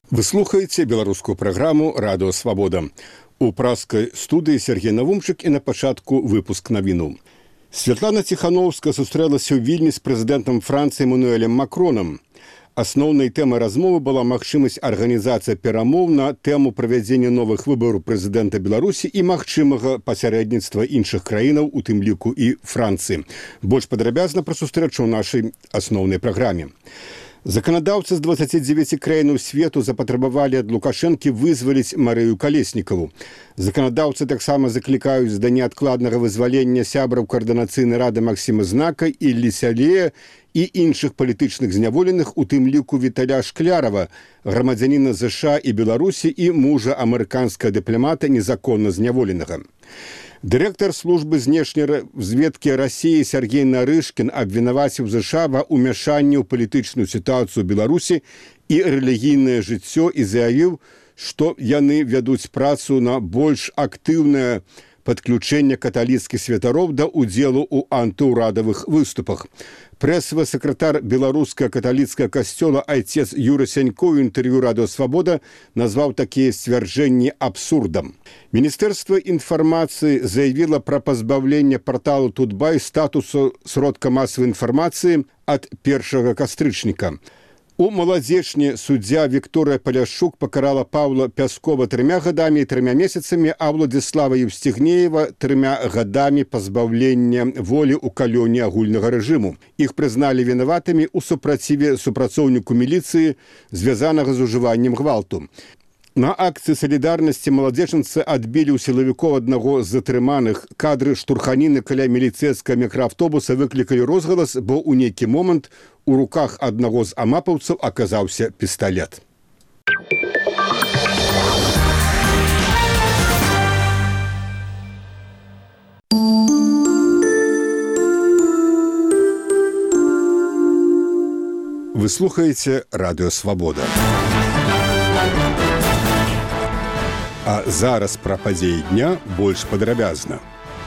Вы слухаеце беларускую праграму «Радыё Свабода». У праскай студыі Сергей Навумчык і на пачатку выпуск навіну. Святлана Ціхановская сустрэлася ў Вільні з прэзідэнтам Францыі Эмануэлем Макронам. Асноўнай тэмай размовы была магчымасць арганізацыі перамоў на тэму правядзення новых выбараў прэзідэнта Беларусі і магчымага пасярэдніцтва іншых краінаў, у тым ліку і Францыі. Больш падрабязна пра сустрэчу ў нашай асноўнай праграме. Заканадаўцы з 29 краінаў свету запатрабавалі ад Лукашэнкі вызваліць Марыю Калеснікаву. Заканадаўцы таксама заклікаюць да неадкладнага вызвалення сябраў Каардынацыйнай рады Максіма Знака, Іллі Сялея і іншых палітычных зняволеных, у тым ліку Віталя Шклярава, грамадзяніна ЗША і Беларусі і мужа амерыканскага дыпламата незаконна зняволенага. Дырэктар службы знешняй разведкі Расіі Сергей Нарышкін абвінаваціў ЗША ва ўмяшанні ў палітычную сітуацыю Беларусі і рэлігійнае жыццё і заявіў, што яны вядуць працу на больш актыўнае падключэнне каталіцкіх святароў да ўдзелу ў антыўрадавых выступах. Прэсавы сакратар беларускага каталіцкага касцёла айцец Юры Сянько ў інтэрв'ю «Радыё Свабода» назваў такія сцвярджэнні абсурдам. Міністэрства інфармацыі заявіла пра пазбаўленне парталу Тутбай статусу сродка масавай інфармацыі ад 1 кастрычніка. У Маладзечні суддзя Вікторыя Паляшчук пакарала Паўла Пяскова 3 гадамі і 3 месяцамі, а Владзіслава Еўсцігнеева 3 гадамі пазбаўлення волі ў калоне агульнага рэжыму. Іх прызналі вінаватымі ў супраціве супрацоўніку міліцыі, звязанага з ужываннем гвалту. На акцыі салідарнасці маладзечанцы адбілі ў сілавікоў аднаго з затрыманых. Кадры штурханіны каля міліцэйскага мікрааўтобуса выклікалі розгалас, бо ў нейкі момант у руках аднаго з амапаўцаў аказаўся пісталет. Вы слухаеце «Радыё Свабода». А зараз пра падзеі дня больш падрабязна.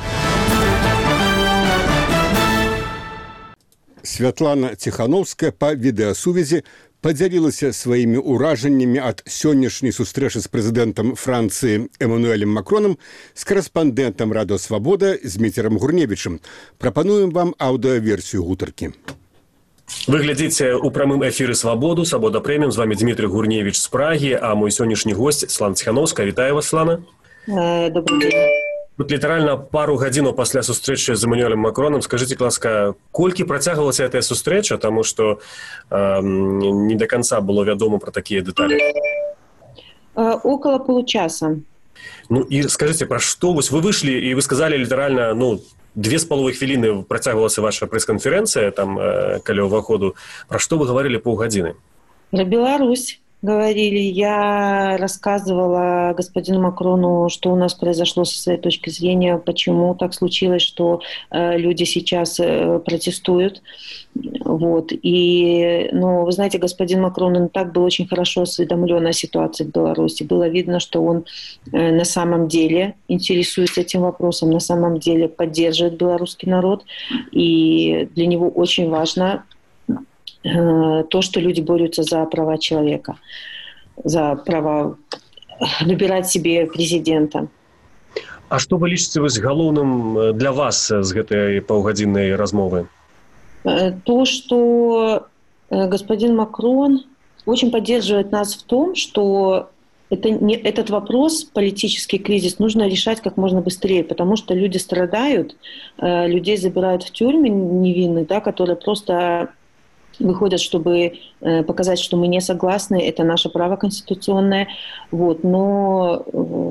Святлана Ціхановская па відэасувязі падзялілася сваімі ўражаннямі ад сённяшняй сустрэчы з прэзідэнтам Францыі Эмануэлем Макронам з карэспандэнтам «Радыё Свабода» Зміцерам Гурневічам. Прапануем вам аўдыаверсію гутаркі. Вы глядзіце ў прамым эфіры «Свабоду», «Свабода Прэміум». З вами Дмітрый Гурневіч з Прагі, а мой сённяшні госць Святлана Ціхановская. Вітаю вас, Святлана. Добрый день. Вот літаральна пару гадзінаў пасля сустрэчы з Эмануэлем Макроном, скажите, ласка, колькі працягвалася гэтая сустрэча, таму што не до конца было вядома пра такія дэталі? Около получаса. Ну і скажите, пра што вы вышли і вы сказали літаральна, 2,5 хвіліны працягвалася ваша прэс-канферэнцыя там каля ўваходу. Пра што вы говорили полгадзіны? Про Беларусь говорили. Я рассказывала господину Макрону, что у нас произошло со своей точки зрения, почему так случилось, что люди сейчас протестуют. Вот. И, вы знаете, господин Макрон, он так был очень хорошо осведомлен о ситуации в Беларуси. Было видно, что он на самом деле интересуется этим вопросом, на самом деле поддерживает белорусский народ. И для него очень важно то, что люди борются за права человека, за право выбирать себе президента. А што вы лічыце галоўным для вас з гэтай паўгадзіннай размовы? То, что господин Макрон очень поддерживает нас в том, что этот вопрос, политический кризис, нужно решать как можно быстрее, потому что люди страдают, людей забирают в тюрьмы невинных, которые просто выходят, чтобы показать, что мы не согласны, это наше право конституционное. Вот. Но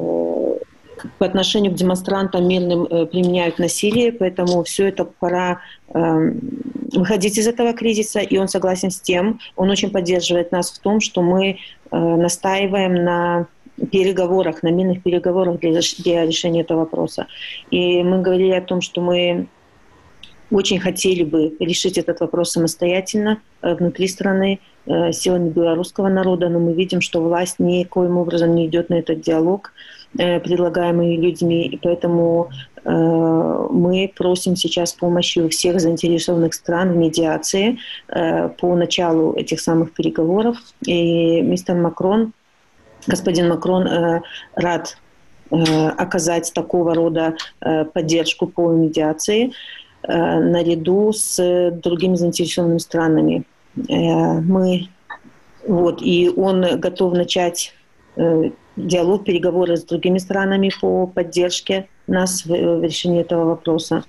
по отношению к демонстрантам мирным применяют насилие, поэтому все это пора выходить из этого кризиса, и он согласен с тем, он очень поддерживает нас в том, что мы настаиваем на переговорах, на мирных переговорах для решения этого вопроса. И мы говорили о том, что мы очень хотели бы решить этот вопрос самостоятельно внутри страны, силами белорусского народа, но мы видим, что власть никоим образом не идет на этот диалог, предлагаемый людьми, и поэтому мы просим сейчас помощи у всех заинтересованных стран в медиации по началу этих самых переговоров. И мистер Макрон господин Макрон рад оказать такого рода поддержку по медиации наряду с другими заинтересованными странами. И он готов начать диалог, переговоры с другими странами по поддержке нас в решении этого вопроса.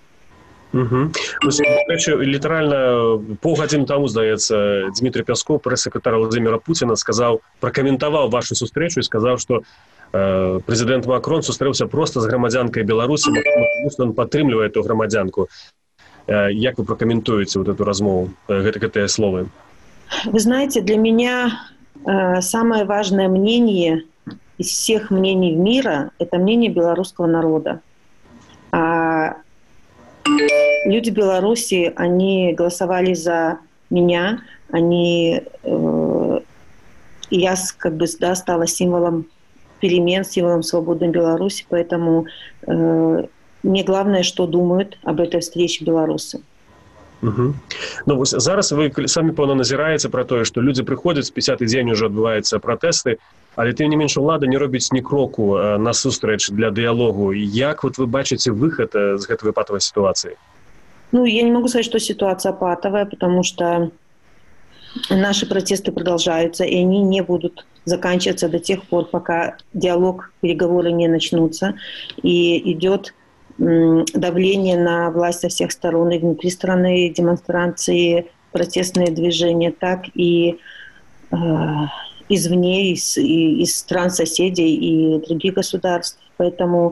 Літаральна паўгадзіны таму, здаецца, Дмітрий Пясков, прэс-сакратар Владимира Путина, пракаментаваў вашу сустрэчу і сказаў, што прэзідэнт Макрон сустрэўся проста з грамадзянкай Беларусі, тому што ён падтрымлівае эту грамадзянку. Як вы прокомментуете эту размову, гэтыя словы? Вы знаете, для меня самое важное мнение из всех мнений мира – это мнение белорусского народа. А люди Беларуси, они голосовали за меня, я стала символом перемен, символом свободной Беларуси, поэтому мне главное, что думают об этой встрече белорусы. Ну, зараз вы самі, певно, назіраєте про те, що люди приходять, з 50-й день вже відбуваються протести, але тим не менше влада не робить ні кроку на зустріч для діалогу. Як ви бачите вихід з цієї патової ситуації? Ну, я не могу сказать, что ситуация патовая, потому что наши протесты продолжаются, и они не будут заканчиваться до тех пор, пока диалог, переговоры не начнутся, и идет давление на власть со всех сторон, и внутри страны, демонстрации, протестные движения, так и извне, из стран соседей и других государств. Поэтому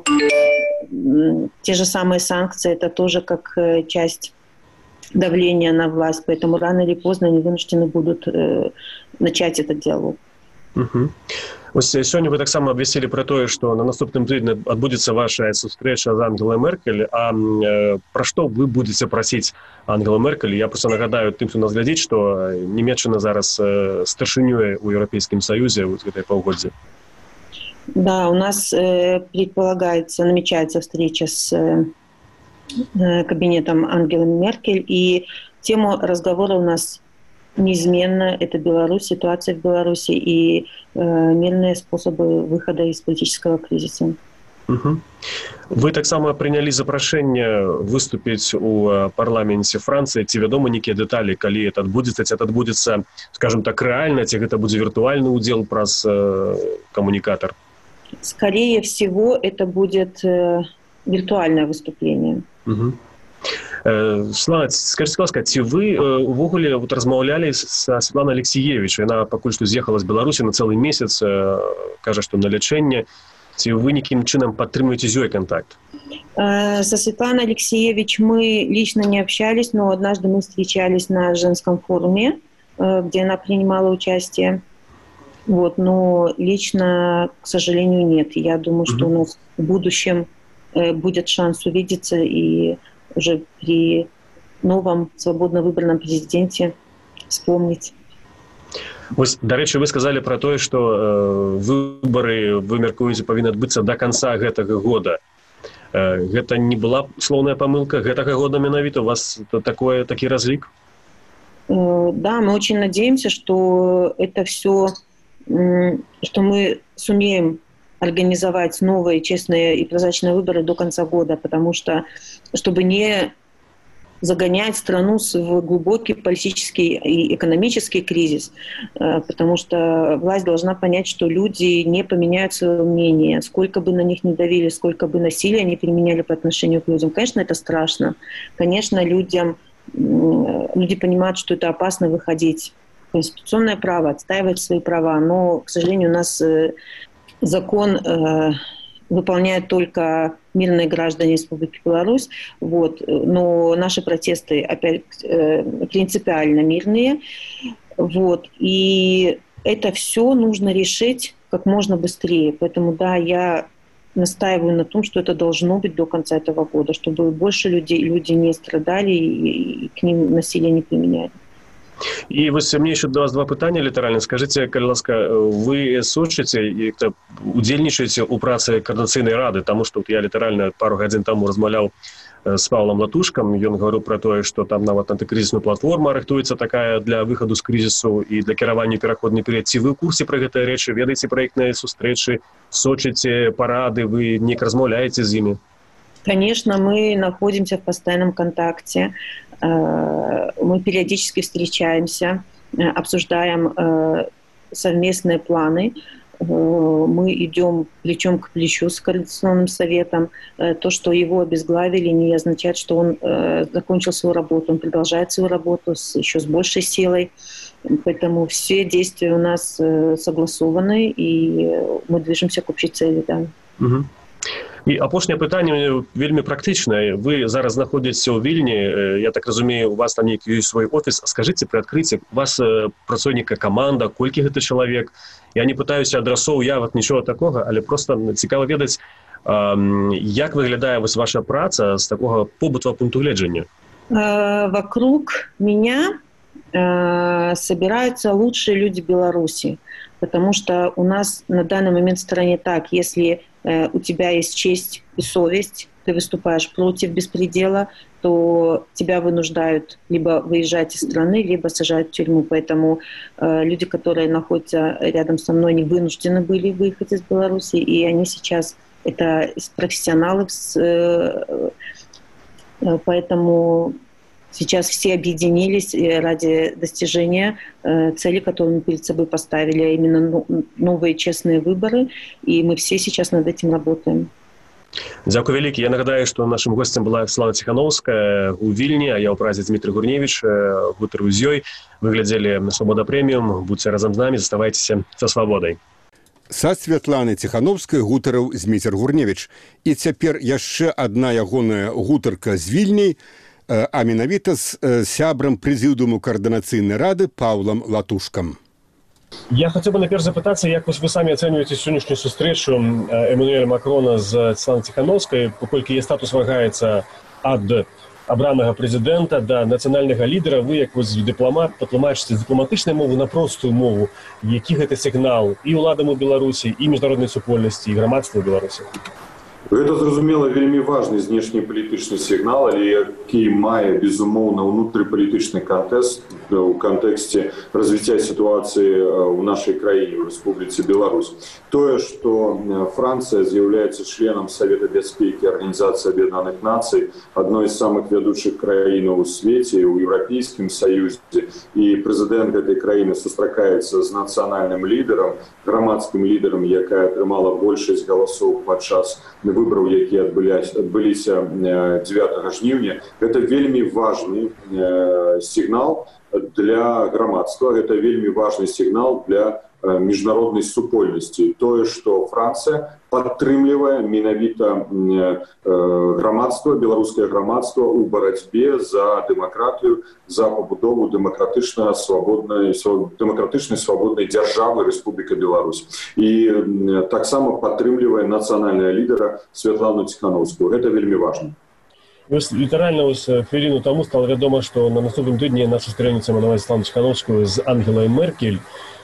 те же самые санкции – это тоже как часть давления на власть. Поэтому рано или поздно они вынуждены будут начать этот диалог. Ось сьогодні ви так само обвістили про те, що на наступному тижні відбудеться ваша зустріча з Ангелою Меркель. А про що ви будете просити Ангелу Меркель? Я просто нагадаю тим, хто нас глядить, що Німеччина зараз старшинює у Європейському Союзі в цій півгодці. Да, у нас намечается встреча с кабинетом Ангелы Меркель, и тема разговора у нас неизменно – это Беларусь, ситуация в Беларуси и мирные способы выхода из политического кризиса. Ви так само прийняли запрошення виступити у парламенті Франції. Ці відомі які деталі, коли це відбудеться, скажімо так, реально, чи це буде віртуальний уділ праз коммуникатор? Скорее всего, это будет виртуальное выступление. Світлана, скажіть, будь ласка, ці ви увогуле розмовляли з Світланою Алексієвич? Вона поки що з'їхала з Білорусі на цілий місяць, каже, що на лічення. Ці ви яким чином підтримуєте з нею контакт? Со Светланой Алексеевич мы лично не общались, но однажды мы встречались на женском форуме, где она принимала участие. Но лично, к сожалению, нет. Я думаю, что у нас в будущем будет шанс увидеться и уже при новом свободно выбранном президенте вспомнить. Ось, до речі, ви сказали про те, що вибори, ви міркуєте, повинні відбутися до кінця гэтага года. Гэта не была словная помылка гэтага года менавіта? У вас такі разлік? Да, мы очень надеемся, что это все, что мы сумеем организовать новые, честные и прозрачные выборы до конца года, потому что, чтобы не загонять страну в глубокий политический и экономический кризис, потому что власть должна понять, что люди не поменяют свое мнение, сколько бы на них ни давили, сколько бы насилия не применяли по отношению к людям. Конечно, это страшно. Конечно, люди понимают, что это опасно выходить в конституционное право, отстаивать свои права, но, к сожалению, у нас закон выполняют только мирные граждане Республики Беларусь, но наши протесты опять принципиально мирные, и это все нужно решить как можно быстрее. Поэтому, да, я настаиваю на том, что это должно быть до конца этого года, чтобы больше люди не страдали и к ним насилие не применяли. І ось мені ще до вас два питання літеральні. Скажіть, будь ласка, ви сочите і удзельнічаєте у праці Координаційної ради? Тому що я літерально пару годин тому розмовляв с Павлом Латушком. Ён говорил про то, что там нават антикризисная платформа рыхтуецца такая для выходу з кризису и для кіравання пераходны перыяд. Ці вы ў курсе про гэтыя рэчы, ведаеце про іх сустрэчы, сочыце парады, вы неяк размаўляеце з імі? Конечно, мы находимся в постоянном контакте. Мы периодически встречаемся, обсуждаем совместные планы. Мы идем плечом к плечу с Координационным советом. То, что его обезглавили, не означает, что он закончил свою работу. Он продолжает свою работу еще с большей силой. Поэтому все действия у нас согласованы, и мы движемся к общей цели. Да. Угу. І апошняе пытанне вельмі практычнае. Вы зараз знаходзіцеся ў Вільні, я так разумею, у вас там нейкі свой офіс. Скажыце пры адкрыцці, у вас працоўніка каманда, колькі гэта чалавек? Я не пытаюся адрасоў явак, нічога такога, але просто цікава ведаць, як выглядае ваша праца з такога побытавага пункту гледжання? Вокруг меня собираются лучшие люди Беларуси, потому что у нас на данный момент в стране так, если у тебя есть честь и совесть, ты выступаешь против беспредела, то тебя вынуждают либо выезжать из страны, либо сажать в тюрьму. Поэтому люди, которые находятся рядом со мной, не вынуждены были выехать из Беларуси, и они сейчас это профессионалы, поэтому сейчас все объединились ради достижения цели, которую мы перед собой поставили, а именно новые честные выборы, и мы все сейчас над этим работаем. Дзякуй вялікі. Я нагадаю, што нашым госцем была Святлана Ціхановская ў Вільні, а я ў празе Дмітрий Гурневіч, гутарыў з ёй. Вы глядзелі на Свабода Прэміум. Будзьце разам з намі, заставайцеся са свабодай. Са Святланы Ціхановскай гутарыў Дмітрий Гурневіч. І цяпер яшчэ адна ягоная гутарка з Вільняй, а менавіта з сябрам прэзідыуму Координацыйнай рады Паўлам Латушкам. Я хотел бы наперед запытаться, як вы сами оцениваете сегодняшнюю встречу Эммануэля Макрона з Святланай Ціхановскай, паколькі яе статус вагаецца ад абранага прэзідэнта да нацыянальнага лідара. Вы, як дыпламат, патлумачыце з дыпламатычнай мовы на простую мову, які гэта сігнал і ўладам у Беларусі, і міжнароднай супольнасці, і грамадства ў Беларусі? Гэта, зразумела, вельмі важны знешнепалітычны сігнал, але які мае, безумоўна, ўнутрыпалітычны кантэкст у кантэксце развіцця сітуацыі ў нашай краіне, ў Рэспубліцы Беларусь. Тое, што Францыя з'яўляецца членам Савета бяспекі Арганізацыі Аб'яднаных Нацый, адной з самых вядучых краінаў у свеце, у Еўрапейскім Саюзе, і прэзідэнт гэтай краіны сустракаецца з нацыянальным лідарам, грамадскім лідарам, якая атрымала большасць галасоў падчас выбораў, якія адбыліся 9 жніўня. Гэта вельмі важны сігнал для грамадства, гэта вельмі важны сігнал для міжнароднай супольнасці. Тое, што Францыя падтрымлівае менавіта грамадства, беларускае грамадства ў барацьбе за дэмакратыю, за пабудову дэмакратычнай свабоднай дзяржавы Рэспубліка Беларусь. І таксама падтрымлівае нацыянальнага лідара Святлану Ціхановскую. Гэта вельмі важна. Літаральна хвіліну таму стала вядома, што на наступным тыдні наша сустрэніца Эммануэля Святлану Ціхановскую з Ангелай Меркель.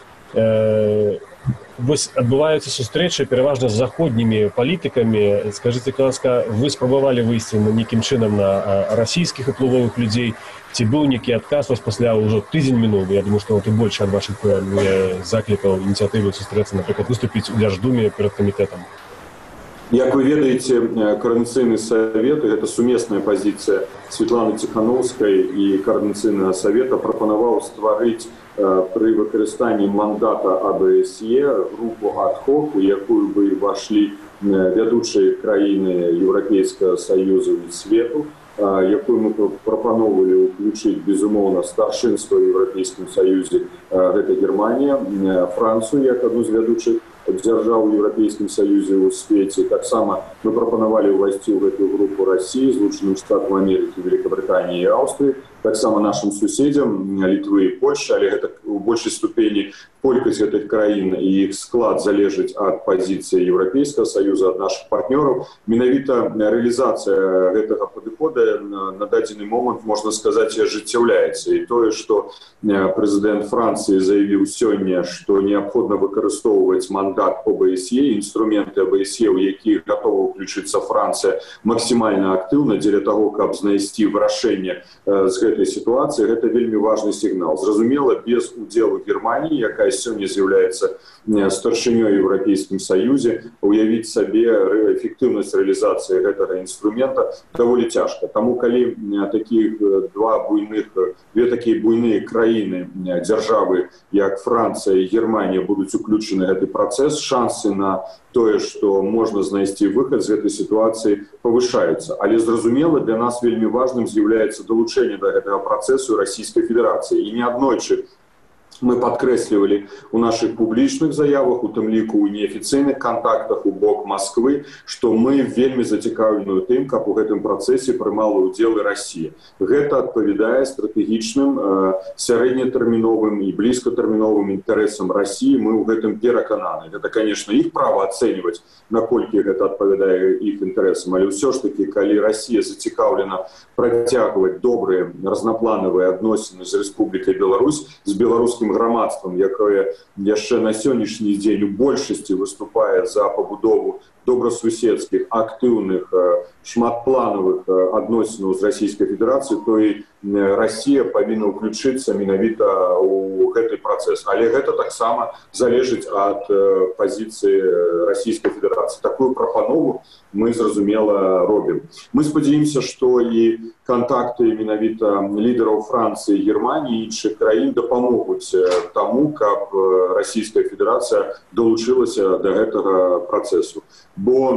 Вось адбываюцца сустрэчы пераважна з заходнімі палітыкамі. Скажыце, ласка, вы спрабавалі выйсці нейкім чынам на расійскіх уплывовых людзей? Ці быў нейкі адказ вось пасля ўжо тыдзень мінуў? Я думаю, што і больш ад вашых заклікаў ініцыятывы сустрэцца, напрыклад, выступіць у Дзярждуме перад камітэтам. Як вы ведаеце, Координацыйны савет, гэта сумесная пазіцыя Святланы Ціхановскай і Координацыйнага савета, прапанаваў стварыць пры выкарыстанні мандата АБСЕ групу ад-хок, у якую бы ўвайшлі вядучыя краіны Еўрапейскага Саюзу і свету, якую мы прапаноўвалі ўключыць, безумоўна, старшынства ў Еўрапейскім Саюзе, гэта Германія, Францыю як адну з вядучых дзяржаў у Еўрапейскім Саюзе ў свеце. Таксама мы прапанавалі ўвайсці ў гэтую групу Расіі, Злучаным Штатам Амерыкі, Великабрытаніі і Аўстрыі. так само нашим суседям Литвы и Польши, але гэта у большей ступені колькасць гэтых краін і іх склад залежыць ад пазіцыі Еўрапейскага Саюза, ад наших партнёраў. Менавіта рэалізацыя гэтага падыхода на дадзены момант, можна сказаць, ажыццяўляецца. І тое, што прэзідэнт Францыі заявіў сёння, што неабходна выкарыстоўваць мандат ОБСЕ, інструменты ОБСЕ, у якіх гатова ўключыцца Францыя максімальна актыўна дзеля таго, каб знайсці вырашэнне з гэтай сітуацыі, гэта вельмі важны сігнал. Зразумела, без удзелу Германії, якая сёння з'яўляецца старшынёй ў Еўрапейскім Саюзе, уявіць сабе эфектыўнасць рэалізацыі гэтага інструмента даволі цяжка. Таму калі две такія буйныя краіны, дзяржавы, як Францыя і Германія, будуць уключены гэты працэс, шансы на тое, што можна знайсці выхад з гэтай сітуацыі, павышаюцца. Але зразумела, для нас вельмі важным з'яўляецца далучэнне да гэтага працэсу Расійскай Федэрацыі. І неаднойчы мы падкрэслівалі у наших публічных заявах, у тым ліку ў неафіцыйных кантактах у бок Масквы, што мы вельмі зацікаўлены ў тым, каб у гэтым працэсе прымала ўдзел і Расія. Гэта адпавядае стратэгічным, сярэднетэрміновым і блізкатэрміновым інтарэсам Расіі. Мы ў гэтым перакананы. Гэта, конечно, іх права ацэньваць, наколькі гэта адпавядае іх інтарэсам, але ўсё ж такі, калі Расія зацікаўлена працягваць добрыя разнапланавыя адносіны з Рэспублікай Беларусь, з беларускім грамадствам, якое яшчэ на сённяшні дзень у большасці выступае за пабудову добрасуседскіх, актыўных, шматпланавых адносінаў з Расійскай Федэрацыяй, то і Расія павінна ўключыцца менавіта ў гэты працэс. Але гэта таксама залежыць ад пазіцыі Расійскай Федэрацыі. Такую прапанову мы, зразумела, робім. Мы спадзяёмся, што і кантакты менавіта лідараў Францыі, Германії і іншых краін дапамогуць таму, каб Расійская Федэрацыя далучылася да гэтага працэсу. Бо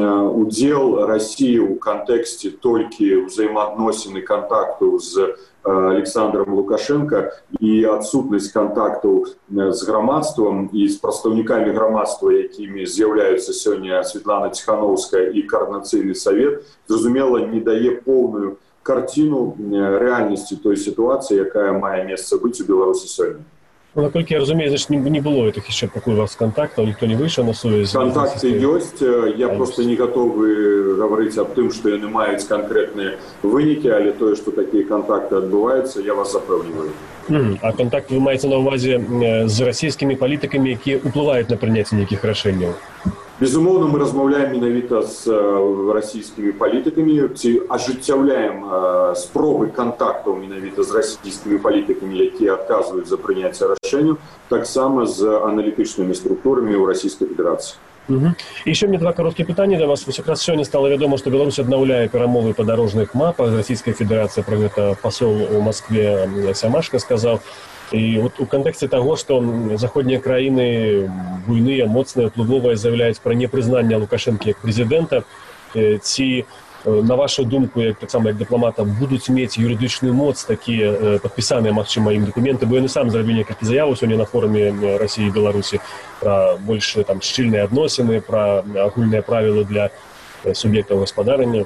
удзел Расіі ў кантэксце толькі ўзаемаадносіны кантактаў з Александром Лукашенко і адсутнасць кантактаў з грамадствам і з прадстаўнікамі грамадства, якімі з'яўляюцца сёння Светлана Тихановская і Координацыйны совет, зразумела, не дае поўную карціну рэальнасці той сітуацыі, якая мае месца быць у Беларусі сёння. Ну, наколькі я разумею, значит, не было этих еще такой у вас контактов, никто не вышел на сувязь? Контакты есть, я просто не готовы говорить об тым, что яны маюць конкретные вынікі, але тое, что такие контакты адбываюцца, я вас запэўніваю. А контакты вы маеце на увазе з расійскімі палітыкамі, якія ўплываюць на прыняцце нейкіх рашэнняў? Безумоўна, мы размаўляем менавіта з расійскімі палітыкамі, ці ажыццяўляем спробы контактаў менавіта з расійскімі палітыкамі, якія адказваюць за прыняцце рашэнняў, таксама з аналітычнымі структурамі ў Расійскай Федэрацыі. Еще мне два короткие питания для вас. Якраз сёння стало вядома, што Беларусь аднаўляе перамовы па дарожных мапах. Расійская Федэрацыя, пра гэта пасол у Маскве Сямашка сказаў. І от у кантэксце таго, што заходнія краіны буйныя, моцныя, уплывовыя заявляюць пра непрызнанне Лукашэнкі як прэзідэнта, ці, на вашу думку, як таксама як дыпламата, будуць мець юрыдычную моц такія падпісаныя, магчыма, ім дакументы, бо ён і сам зрабіў некалькі заяваў сёння на форуме Расіі і Беларусі пра больш шчыльныя адносіны, пра агульныя правілы для суб'ектаў гаспадарання.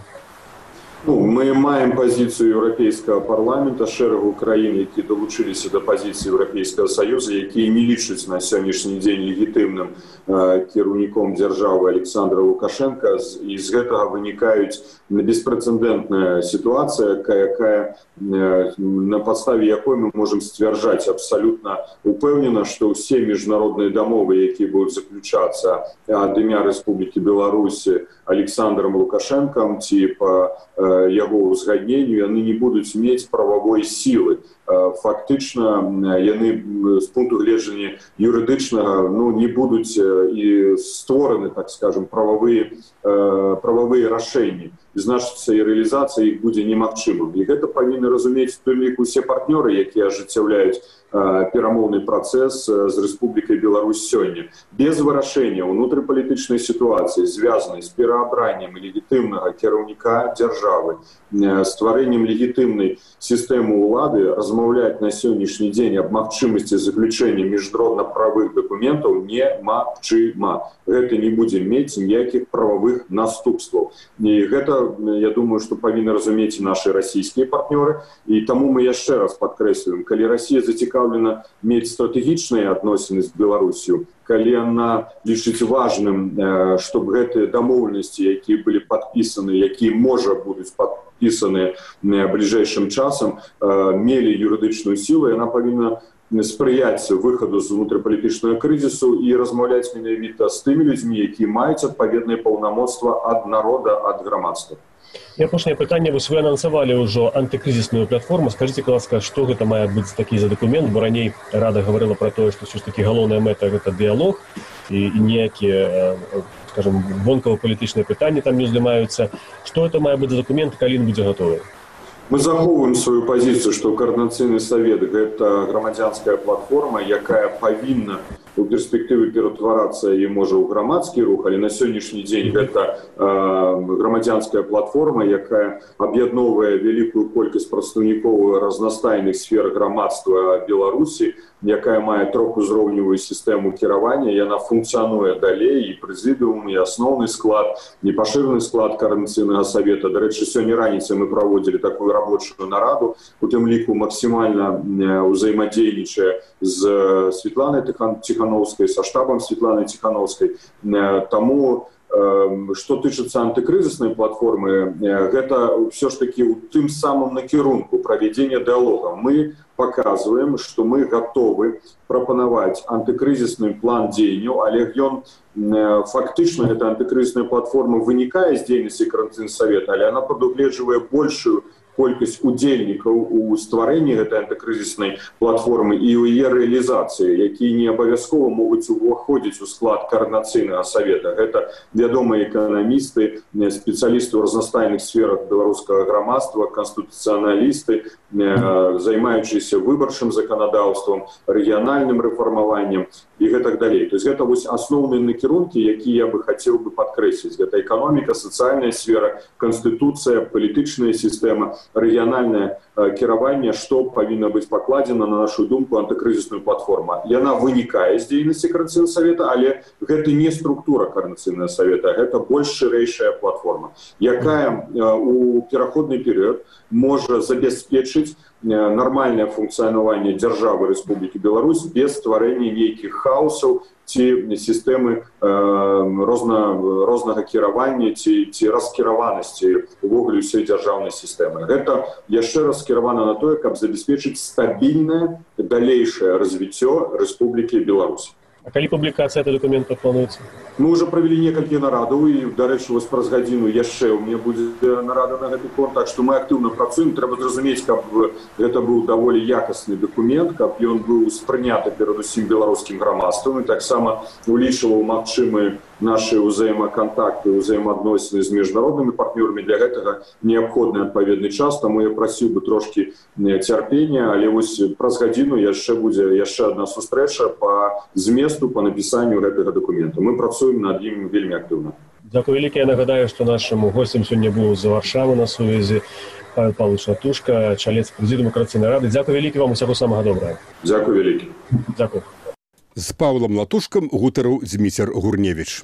Мы маем пазіцыю Еўрапейскага парламента, шэрагу краін, які далучыліся да пазіцыі Еўрапейскага Саюза, якія не лічаць на сённяшні дзень легітымным кіраўніком дзяржавы Александра Лукашенка. І з гэтага вынікаюць беспрэцэдэнтная сітуацыя, якая, на падставе якой мы можам сцвярджаць абсалютна упэўнена, што ўсе міжнародныя дамовы, якія будуць заключацца ад імя Рэспублікі Беларусь Александром Лукашенком ці па яго ўзгадненню, яны не будуць мець прававой сілы. Фактычна яны з пункту гледжання юрыдычнага не будуць і створаны, так скажем, прававыя рашэнні. Значыцца, і рэалізацыя іх будзе немагчымым. І гэта павінны разумець толькі усе партнёры, якія ажыццяўляюць перамоўны працэс з Рэспублікай Беларусь сёння. Без вырашэння ўнутрыпалітычнай сітуацыі, звязанай з пераабраннем легітымнага кіраўніка дзяржавы, стварэннем легітымнай сістэмы ўлады, размаўляць размаўляць на сённяшні дзень аб магчымасці заключэння міжнародна-правых дакументаў немагчыма. Гэта не будзе мець ніякіх прававых наступстваў. І гэта, я думаю, што павінны разумець і нашы расійскія партнёры. І таму мы яшчэ раз падкрэсліваем, калі Расія зацікаўлена мець стратэгічныя адносіны з Беларусью, калі яна лічыць важным, чтобы гэтыя дамоўленасці, якія былі падпісаны, якія, можа, будуць падпісаны бліжэйшым часам, мелі юрыдычную сілу, яна павінна спрыяць выхаду з унутрыпалітычнага крызісу і размаўляць менавіта з тымі людзьмі, якія маюць адпаведнае паўнамоцтва ад народа, ад грамадства. І апошняе пытанне, вось вы анансавалі ўжо антыкрызісную платформу. Скажыце, ласка, што гэта мае быць такі за дакумент, бо раней Рада гаварыла пра тое, што ўсё ж такі галоўная мэта гэта дыялог і ніякія, скажем, вонкава-палітычныя пытанні там не ўздымаюцца. Што гэта мае быць за дакумент, калі ён будзе гатовы? Мы захоўваем сваю пазіцыю, што Каардынацыйны савет – гэта грамадзянская платформа, якая павінна у перспектыве ператварацца і можа ў грамадскі рух, але на сённяшні дзень гэта грамадзянская платформа, якая аб'ядноўвае вялікую колькасць прадстаўнікоў разнастайных сфер грамадства Беларусі, якая мае трохузроўневую сістэму кіравання, яна функцыянуе далей, і прэзідыум, і асноўны склад, і пашыраны склад Каардынацыйнага савета. Дарэчы, сёння раніцай мы праводзілі такую рабочую нараду, у тым ліку максімальна ўзаемадзейнічае з Светланай Тихановскай, со штабам Светланы Тихановскай. Таму, што тычыцца антыкрызіснай платформы, гэта ўсё ж такі ў тым самым накірунку правядзення дыялога. Мы паказваем, што мы гатовы прапанаваць антыкрызісны план дзеянняў, але ён фактычна, гэта антыкрызісная платформа вынікае з дзейнасці Каардынацыйнага савета, але она прадугледжвае большую колькасць удзельнікаў у стварэнні гэтай антыкрызіснай платформы і ў яе рэалізацыі, якія не абавязкова могуць уваходзіць у склад Каардынацыйнага савета. Гэта вядомыя эканамісты, спецыялісты ў разнастайных сферах беларускага грамадства, канстытуцыяналісты, займаючыся выбарчым заканадаўствам, рэгіянальным рэфармаваннем і гэтак далей. То есть гэта вось асноўныя накірункі, якія я бы хацеў бы падкрэсліць. Гэта эканоміка, сацыяльная сфера, канстытуцыя, палітычная сістэма, рэгіянальнае кіраванне, што павінна быць пакладзена, на нашу думку, антыкрызісную платформу. Яна вынікае з дзейнасці Каардынацыйнага савета, але гэта не структура Каардынацыйнага савета, гэта больш шырэйшая платформа, якая у пераходны перыяд можа забяспечыць нармальнае функцыянаванне дзяржавы Рэспублікі Беларусь без стварэння нейкіх хаосаў ці сістэмы рознага кіравання ці раскіраванасці увогуле ўсёй дзяржаўнай сістэмы. Гэта яшчэ раз скіравана на тое, каб забяспечыць стабільнае далейшае развіццё Рэспублікі Беларусь. А калі публікацыя этого документа плануецца? Мы уже правялі некалькі нарадаў, і, дарэчы, вось праз гадзіну яшчэ ў мяне будзе нарада на гэты конт, так што мы актыўна працуем. Трэба зразумець, каб гэта быў даволі якасны дакумент, каб ён быў спрыняты перад усім беларускім грамадствам і таксама улічваў магчымыя нашы ўзаемакантакты, ўзаемаадносіны з міжнароднымі партнёрамі. Для гэтага неабходны адпаведны час, таму я прасіў бы трошкі цярпення, але вось праз гадзіну яшчэ будзе яшчэ адна сустрэча па зместу, па напісанню гэтага дакумента. Мы працуем над ім вельмі актыўна. Дзякуй вялікі. Я нагадаю, што нашым гостем сёння быў з Варшавы на сувязі Павел Павлович Латушка, чалец прэзідыума Каардынацыйнай рады. Дзякуй вялікі вам, усяго самага добрага. Дзякуй вялікі. Дзякуй. З Павлам Латушкам гутарыў Дзміцер Гурневіч.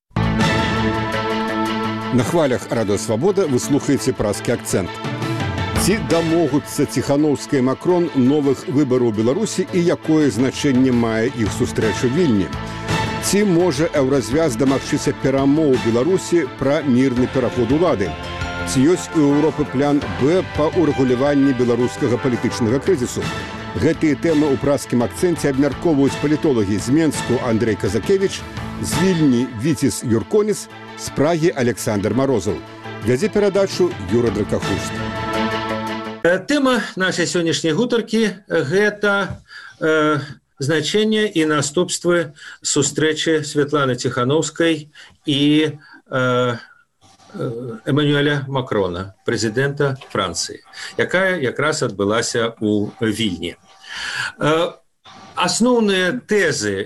На хвалях Радыё Свабода вы слухаеце празкі акцэнт. Ці дамогуцца Ціхановская і Макрон новых выбараў у Беларусі і якое значэнне мае іх сустрэча ў Вільні? Ці можа еўразвяз дамагчыся перамоў у Беларусі пра мірны пераход улады? Ці ёсць у Еўропы план Б па ўрэгуляванні беларускага палітычнага крызісу? Гэтыя тэмы ў празкім акцэнце абмяркоўваюць палітолагі з Менску Андрэй Казакевіч, з Вільні Віціс Юрконіс, з Прагі Александр Марозаў. Вядзе перадачу Юра Дракахуст. Тэма нашай сённяшняй гутаркі – гэта значэнне і наступствы сустрэчы Светланы Тихановскай і Эммануэля Макрона, прэзідэнта Францыі, якая якраз адбылася ў Вільні. Асноўныя тэзы,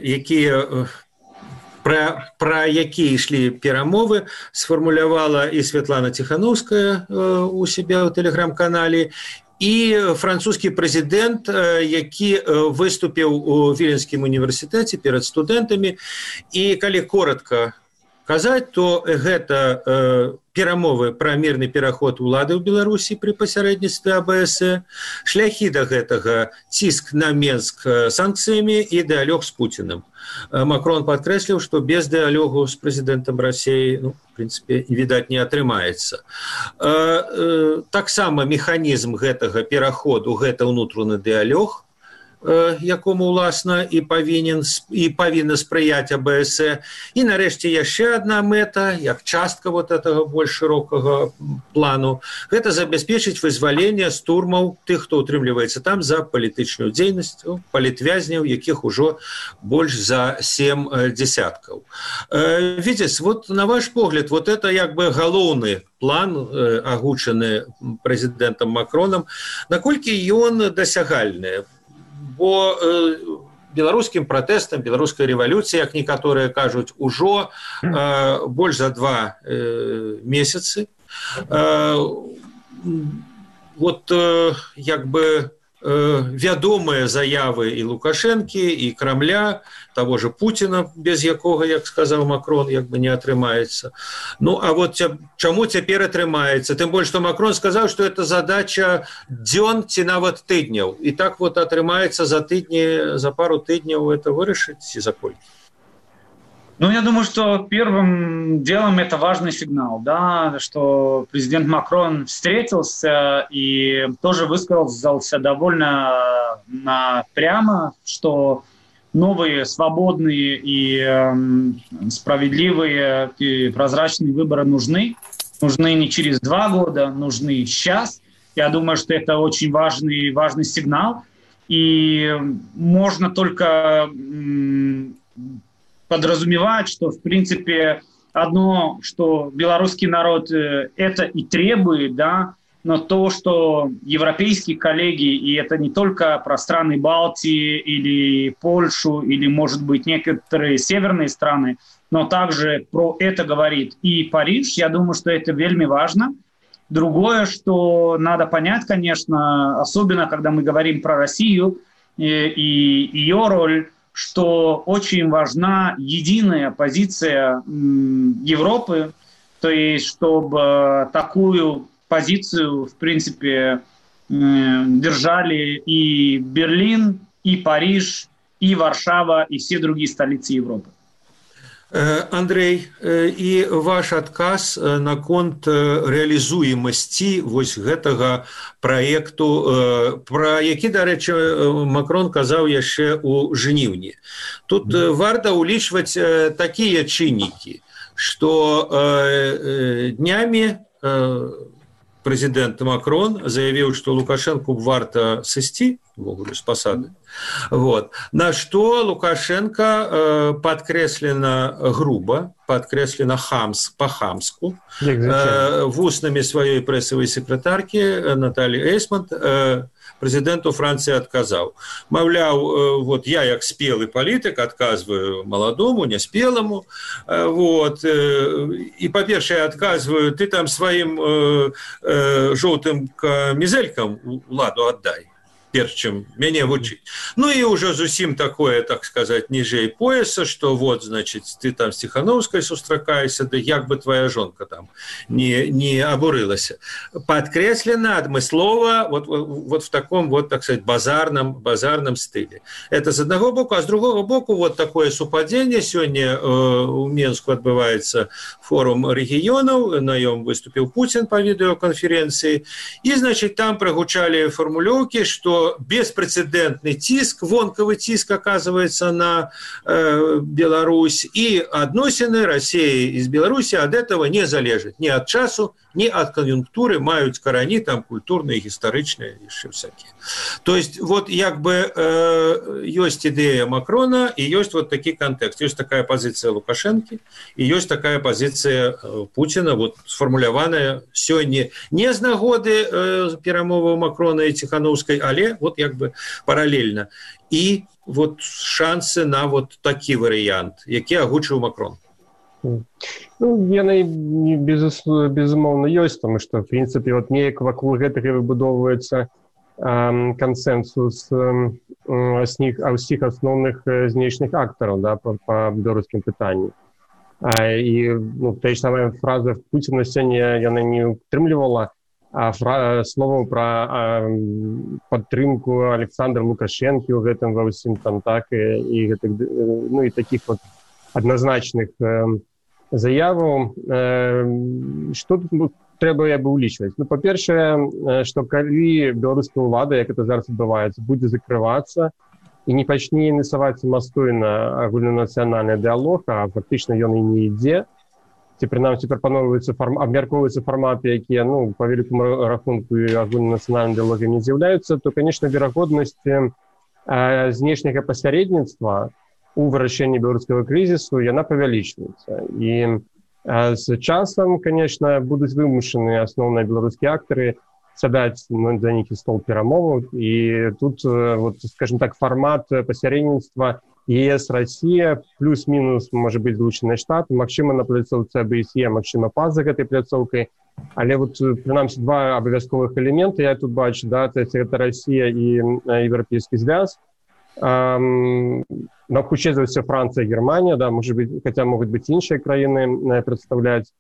пра якія ішлі перамовы, сфармулявала і Светлана Тихановская у себе ў тэлеграм-канале, і французскі прэзідэнт, які выступіў у Віленскім універсітэце перад студэнтамі. І калі коротка казаць, то гэта перамовы пра мірны пераход улады ў Беларусі пры пасярэдніцтве АБС, шляхі да гэтага ціск на Менск санкцыямі і дыалог з Пуціным. Макрон падкрэсліў, што без дыалогу з прэзідэнтам Расіі, в прынцыпе, відаць, не атрымаецца. Таксама механізм гэтага пераходу, гэта ўнутраны дыалог, якому, уласна, і павінна спрыяць АБС. І, нарэшце, яшчэ адна мэта, як частка вот этого больш шырокага плану, гэта забяспечыць вызваленне з турмаў тых, хто ўтрымліваецца там за палітычную дзейнасць, палітвязняў, якіх ужо больш за 7 десяткаў. Віцесь, вот на ваш погляд, вот это як бы галоўны план, агучаны прэзідэнтам Макронам, наколькі ён дасягальны? Бо беларускім пратэстам, беларускай рэвалюцыі, як некаторыя кажуць, ужо больш за 2 месяцы. Вот як бы вядомыя заявы і Лукашэнкі, і Крамля, таго же Пуціна, без якога, як сказаў Макрон, як бы не атрымаецца. Ну, а вот чаму цяпер атрымаецца? Тым больш, што Макрон сказаў, што это задача дзён ці нават тыдняў. І так вот атрымаецца за пару тыдняў это вырашыць ці за колькі? Ну, я думаю, что первым делом это важный сигнал, да, что президент Макрон встретился и тоже высказался довольно прямо, что новые свободные и справедливые и прозрачные выборы нужны не через 2 года, нужны сейчас. Я думаю, что это очень важный сигнал, и можно только подразумевать, что, в принципе, одно, что белорусский народ это и требует, да, но то, что европейские коллеги, и это не только про страны Балтии или Польшу, или, может быть, некоторые северные страны, но также про это говорит и Париж, я думаю, что это вельми важно. Другое, что надо понять, конечно, особенно, когда мы говорим про Россию и ее роль, что очень важна единая позиция Европы, то есть чтобы такую позицию, в принципе, держали и Берлин, и Париж, и Варшава, и все другие столицы Европы. Андрей, і ваш адказ наконт рэалізуемасці вось гэтага праекту, пра які, дарэчы, Макрон казаў яшчэ ў жніўні. Тут варта ўлічваць такія чыннікі, што днямі прэзідэнт Макрон заявіў, што Лукашэнку варта сысці з пасады. Вот. На што Лукашенко падкрэслена груба, падкрэслена па-хамску, вуснамі сваёй прэсавай сакратаркі Наталі Эйсмонт прэзідэнту Францыі адказаў. Маўляў, вот я як спелы палітык адказваю маладому, няспеламу, вот, і па-першае адказваю, ты там сваім жоўтым камізэлькам уладу аддай, перш чым мяне вучыць. Ну і ўжо зусім такое, так сказаць, ніжэй пояса, што вот, значит, ты там з Ціхановскай сустракаешся, да як бы твоя жонка там не абурылася. Падкрэслена адмыслова вот в таком, вот, так сказать, базарном стылі. Это з аднаго боку, а з другого боку вот такое супадзенне. Сёння у Менску адбываецца форум рэгіёнаў, на ём выступіў Пуцін па відэаконференцыі, і, значит, там прагучалі фармулёўкі, што беспрецедентный ціск, вонкавы ціск оказывается на Беларусь, и адносіны России из Беларуси от этого не залежат. Ни от часу, ни от конъюнктуры, маюць карані там культурные, гістарычныя, еще всякие. То есть вот як бы есть идея Макрона, и есть вот такой контекст. Есть такая позиция Лукашенко, и есть такая позиция Путина, вот сформуляваная сёння не з нагоды перамоваў Макрона и Ціхановскай, але вот як бы параллельно. И вот шансы на вот такі варыянт, які агучыў Макрон. Ну, яны безумоўна ёсць, тому што, в прынцыпе, вот неяк вакол гэтага выбудоўваецца консенсус усіх основных знешніх актараў, да, по беларускім пытанні. І та ж самая фраза Пуціна сёння яна не утрымлівала словаў пра падтрымку Александра Лукашэнкі ў гэтым ва ўсім там, так, і такіх вот адназначных заяваў. Што тут трэба я бы улічваць? Па-першае, што калі беларуская ўлада, як это зараз адбываецца, будзе закрывацца і не пачне ініцыяваць самастойна агульнанацыянальны дыялог, а фактычна ён і не ідзе, ці прынамсі абмяркоўваюцца фарматы, якія, па вялікаму рахунку агульнанацыянальным дыялогам не з'яўляюцца, то, конечно, верагоднасць знешняга пасярэдніцтва у вырашэнні беларускага крызісу яна павялічваецца. І з часам, конечно, будуць вымушаны асноўныя беларускія актары сядаць за нейкі стол перамоваў. І тут, скажем так, фармат пасярэдніцтва ЕС, Россия, плюс-мінус, можа быць, Злучаныя Штаты, магчыма, на пляцоўцы АБСЕ, магчыма, па-за гэтай пляцоўкай. Але прынамсі, два абавязковых элементы я тут бачу, да, это Россия і Еўрапейскі звяз. Но хутчэй за ўсё Францыя і Германія, да, можа быць, хаця могуць быць іншыя краіны прадстаўляць.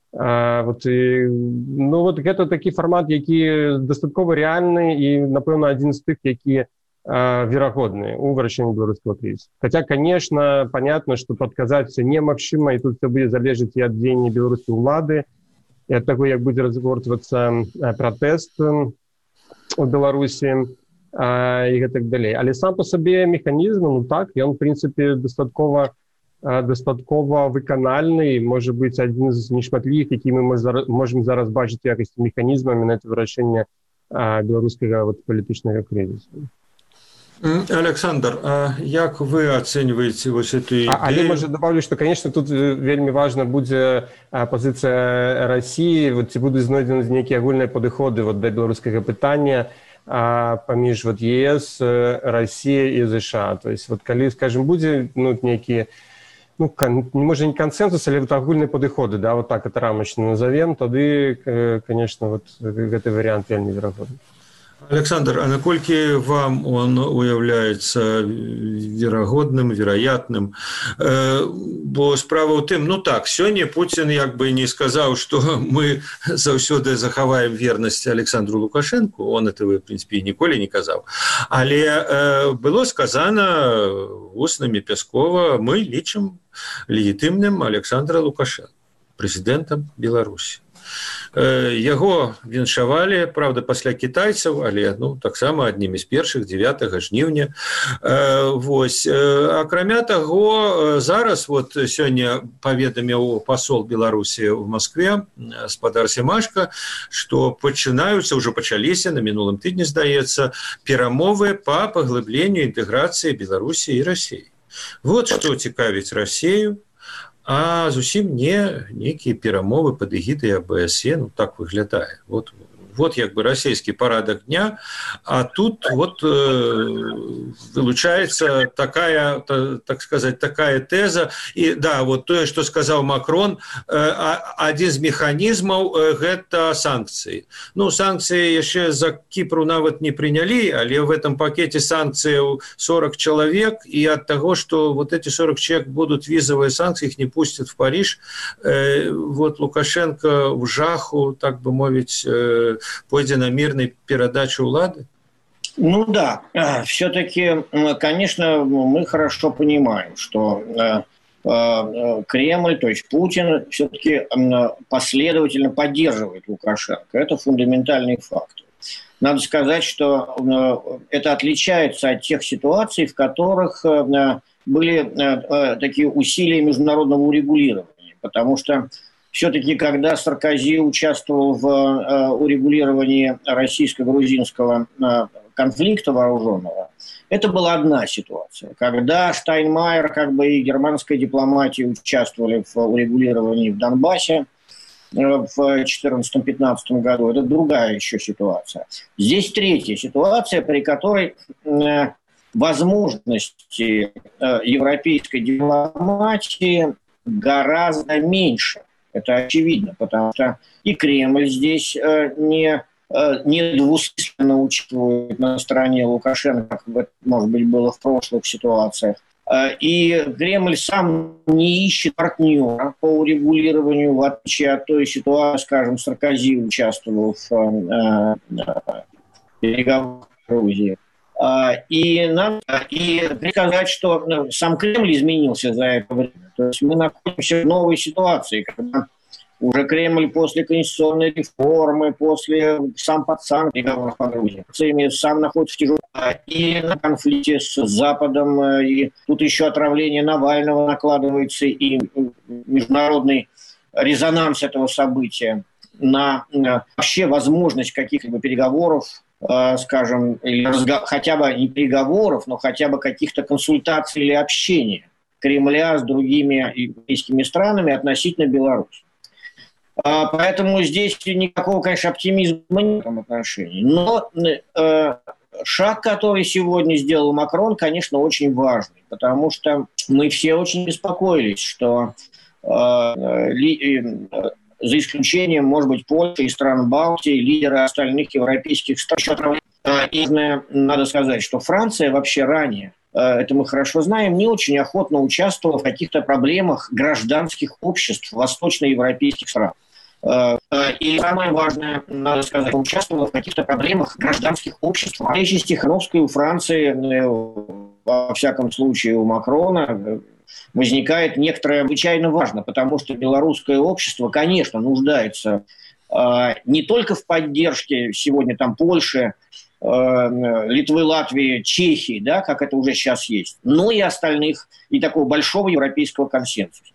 Гэта такі фармат, які дастаткова рэальны і, напэўна, адзін з тых, які верагодны ў вырашэнні беларускага крызісу. Хаця, конечно, понятно, што падказаць все немагчыма, і тут все будзе залежаць і ад дзеяння беларускай улады, і ад таго, як будзе разгортвацца пратэст у Беларусі, і гэтак далей. Але сам по сабе механізм, так, ён, в прынцыпе, дастаткова выканальны, можа быць, адзін з нешматлікіх, які мы можам зараз бачыць якасці механізмамі на вырашэнне беларускага палітычнага крызісу. Александр, а як вы ацэньваеце вось эту ідэю? Але, можа, добавлю, што, конечно, тут вельмі важна будзе пазіцыя Расіі, ці будуць знойдзены нейкія агульныя падыходы да беларускага пытання паміж ЕС, Россия і США. То есть, калі, скажем, будзе нейкі, можа, не консенсус, але агульныя падыходы, да, так это рамачна назовем, тады, конечно, гэты варыянт вельмі верагодны. Александр, а наколькі вам он уяўляецца верагодным, вероятным? Бо справа ў тым, так, сёння Пуцін як бы не сказаў, што мы заўсёды захаваем вернасць Александру Лукашэнку, он этого, в принципе, ніколі не казаў. Але было сказано устнымі Пяскова, мы лічым легітымным Александра Лукашэнка, прэзідэнтам Беларусі. Яго віншавалі, правда, пасля кітайцаў, але таксама аднімі з першых 9 жніўня. Акрамя таго, зараз сёння паведаміў пасол Беларусі ў Маскве, спадар Семашка, што пачаліся на мінулым тыдні, здаецца, перамовы па паглыбленню інтэграцыі Беларусі і Расіі. Што цікавіць Расію, а зусім не нейкія перамовы пад эгідай АБСЕ, так выглядае. Як бы расійскі парадак дня, а тут вылучаецца такая, так сказать, такая тэза. І да, тое, што сказаў Макрон, адзін з механізмаў гэта санкцыі. Санкцыі яшчэ за Кіпру нават не прынялі, але в этом пакете санкцыяў 40 чалавек, і ад таго, што эти 40 человек будут визовые санкции, их не пустят в Париж, Лукашенко в жаху, так бы мовить, пойдет на мирной передаче улады? Да, все-таки, конечно, мы хорошо понимаем, что Кремль, то есть Путин, все-таки последовательно поддерживает Лукашенко. Это фундаментальный факт. Надо сказать, что это отличается от тех ситуаций, в которых были такие усилия международного урегулирования, потому что все-таки, когда Саркози участвовал в урегулировании российско-грузинского конфликта вооруженного, это была одна ситуация. Когда Штайнмайер и германская дипломатия участвовали в урегулировании в Донбассе в 2014-2015 году, это другая еще ситуация. Здесь третья ситуация, при которой возможности европейской дипломатии гораздо меньше. Это очевидно, потому что и Кремль здесь не недвусмысленно участвует на стороне Лукашенко, как бы, может быть, было в прошлых ситуациях. И Кремль сам не ищет партнера по урегулированию, в отличие от той ситуации, скажем, Саркози участвовал в переговорах в Грузии. И надо сказать, что сам Кремль изменился за это время. То есть мы находимся в новой ситуации, когда уже Кремль после конституционной реформы, после сам под переговоров по Грузии, сам находится в тяжелом и на конфликте с Западом, и тут еще отравление Навального накладывается, и международный резонанс этого события на вообще возможность каких-либо переговоров, скажем, или хотя бы не переговоров, но хотя бы каких-то консультаций или общения Кремля с другими европейскими странами относительно Беларуси. Поэтому здесь никакого, конечно, оптимизма нет в этом отношении. Но шаг, который сегодня сделал Макрон, конечно, очень важный, потому что мы все очень беспокоились, что за исключением, может быть, Польши и стран Балтии, лидеры остальных европейских стран. И надо сказать, что Франция вообще ранее, это мы хорошо знаем, не очень охотно участвовала в каких-то проблемах гражданских обществ восточноевропейских стран. И самое важное, надо сказать, участвовала в каких-то проблемах гражданских обществ. В речи Тихановской у Франции, во всяком случае у Макрона, возникает некоторое необычайно важно, потому что белорусское общество, конечно, нуждается не только в поддержке сегодня там Польши, Литвы, Латвии, Чехии, да, как это уже сейчас есть, но и остальных, и такого большого европейского консенсуса.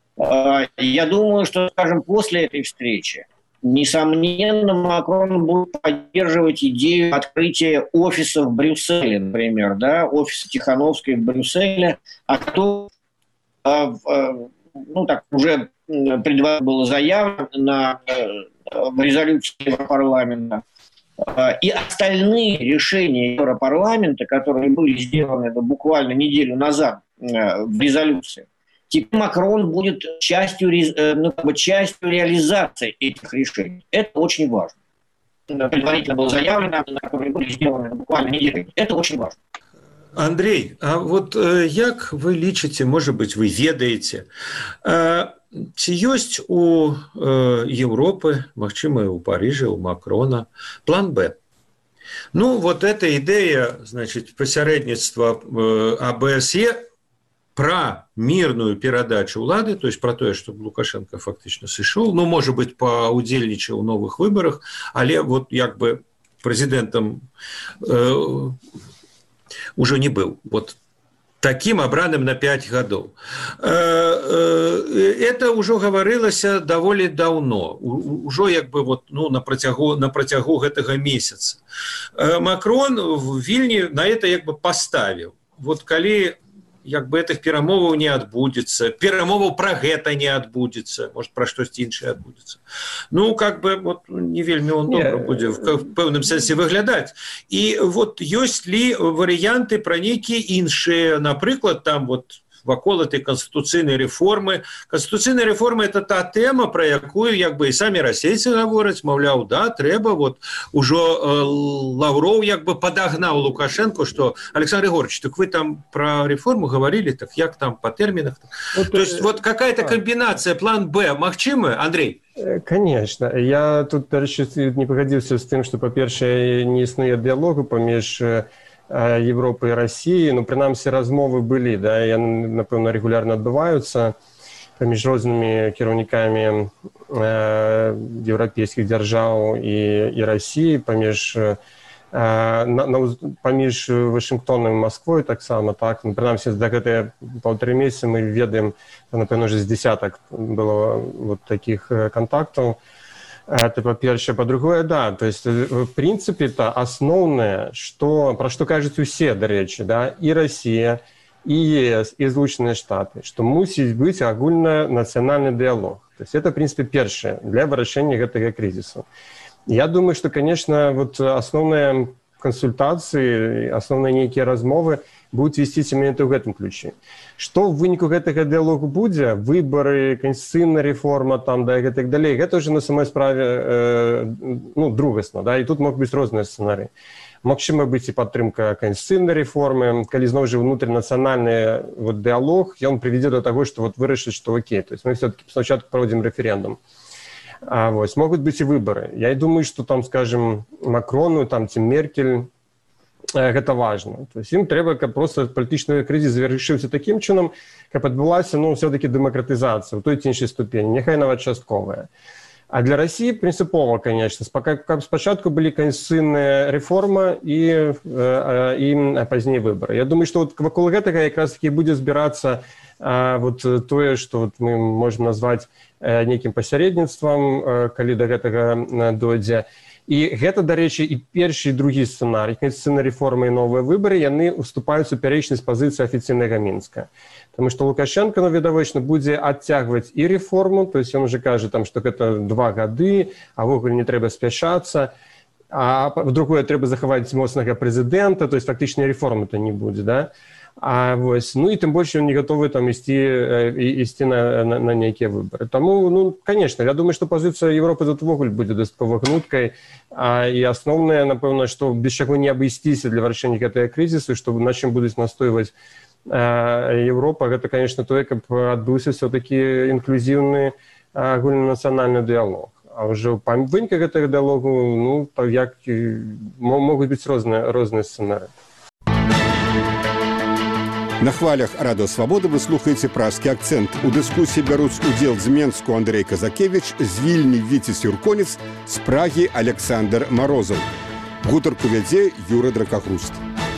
Я думаю, что, скажем, после этой встречи, несомненно, Макрон будет поддерживать идею открытия офиса в Брюсселе, например, да, офиса Тихановской в Брюсселе, а кто, ну так, уже предварительно было заявлено в резолюции Европарламента. И остальные решения Европарламента, которые были сделаны буквально неделю назад в резолюции, теперь Макрон будет частью реализации этих решений. Это очень важно. Предварительно было заявлено, которые были сделаны буквально неделю. Это очень важно. Андрей, а вот як вы лічыце, может быть, вы ведаеце, ці ёсць у Европы, магчыма, у Парижа, у Макрона план Б? Ну, вот эта идея, значит, посередництва АБСЕ про мирную перадачу ўлады, то есть про тое, чтобы Лукашенко фактично сышоў, ну, может быть, паўдзельнічаў у новых выборах, але вот як бы президентом уже не был. Вот таким абраным на 5 гадоў. Это ўжо гаварылася даволі даўно, ужо як бы вот, ну, на працягу гэтага месяца. Макрон в Вільні на это як бы паставіў. Вот калі як бы этих перамоваў не адбудзецца, перамоваў пра гэта не адбудзецца, может, пра штосьці іншае адбудзецца. Ну, как бы, вот, не вельмі он добра будзе в пэўным сэнсе выглядаць. І вот ёсць ли варыянты пра нейкія іншыя, напрыклад, там вот вакол этой конституцыйнай рэформы. Конституцыйная рэформа – это та тэма, пра якую як бы і самі расейцы гавораць, маўляў, да, трэба, вот ужо Лаўроў як бы падагнаў Лукашенко, што Александр Егорович, так вы там пра рэформу гаварылі, так як там па тэрмінах? Вот, то есть вот какая-то комбинация, план Б магчымы, Андрей? Конечно. Я тут, дарэчы, не пагадзіўся з тым, што, па-першае, не існуе дыялогу паміж Европы и России, ну, прынамсі, размовы былі, да, и, напэўна, регулярно адбываюцца паміж рознымі кіраўнікамі еўрапейскіх дзяржаў і России, паміж Вашингтоном и Москвой таксама, так, ну, прынамсі, за гэтыя 1,5 месяца мы ведаем, напэўна, уже з десятак было вот таких контактаў. Это по-першае. По-другое, да, то есть в принципе это основное, про что кажуць усе, дарэчы, да, и Россия, и ЕС, и Злучаныя Штаты, что мусіць быць агульнанацыянальны диалог. То есть это, в принципе, першае для вырашэння гэтага кризиса. Я думаю, что, конечно, вот основная кансультацыі, асноўныя нейкія размовы будуць весціся менавіта ў гэтым ключы. Што ў выніку гэтага дыялогу будзе? Выбары, канстытуцыйная рэформа, там, да, і так далей. Гэта ўжо на самой справе другасна, да, і тут могуць быць розныя сцэнарыі. Магчыма быць і падтрымка канстытуцыйнай рэформы, калі зноў жа унутрынацыянальны дыялог, ён прывядзе да таго, што вырашыць, што окей, то есть мы все-таки спачатку праводзім рэферэндум. Могуць быць і выбары. Я думаю, што там, скажем, Макрону, там, ці Меркель, гэта важна. То есть ім трэба, каб просто палітычны крызіс завяршыўся такім чынам, каб адбылася, все-таки дэмакратызацыя ў той ці іншай ступені, няхай нават частковая. А для России принципово, конечно, как спочатку были конституційная реформа и позднее выборы. Я думаю, что вот вокруг этого как раз-таки будет збираться вот тое, что вот мы можем назвать неким посередництвом, коли до этого дойдзе. И гэта, дарэчы, і першы і другі сцэнарый конституційнай рэформы і новыя выбары, яны уступаюць супярэчнасць пазіцыі афіцыйнага Мінска. Потому что Лукашенко, відавочна, будзе адцягваць і рэформу, то есть он уже кажа, там, што гэта 2 гады, а ввогуле не трэба спяшацца, а другое, трэба захаваць моцнага прэзідэнта, то есть фактычна рэформы-то не будзе, да? Ну и тем больше он не готовы там ісці на нейкія выборы. Тому, конечно, я думаю, что позиция Европы тут ввогуле будзе дастаткова гнуткай, і асноўнае, напэўна, што без чаго не абысціся для вырашэння гэтага крызісу, што на чым будуць настойваць Европа, гэта, конечно, тое, каб адбыўся все-таки інклюзіўны агульнанацыянальны дыялог. А ўжо па выніках гэтага дыялогу, могуць быць розныя сцэнарыі. На хвалях Радио Свобода вы слухаеце пражскі акцент. У дыскусіі бяруць удзел з Менску Андрей Казакевич, з Вільні Віцес Юрконец, з Прагі Александр Морозов. Гутарку вядзе Юра Дракахруст.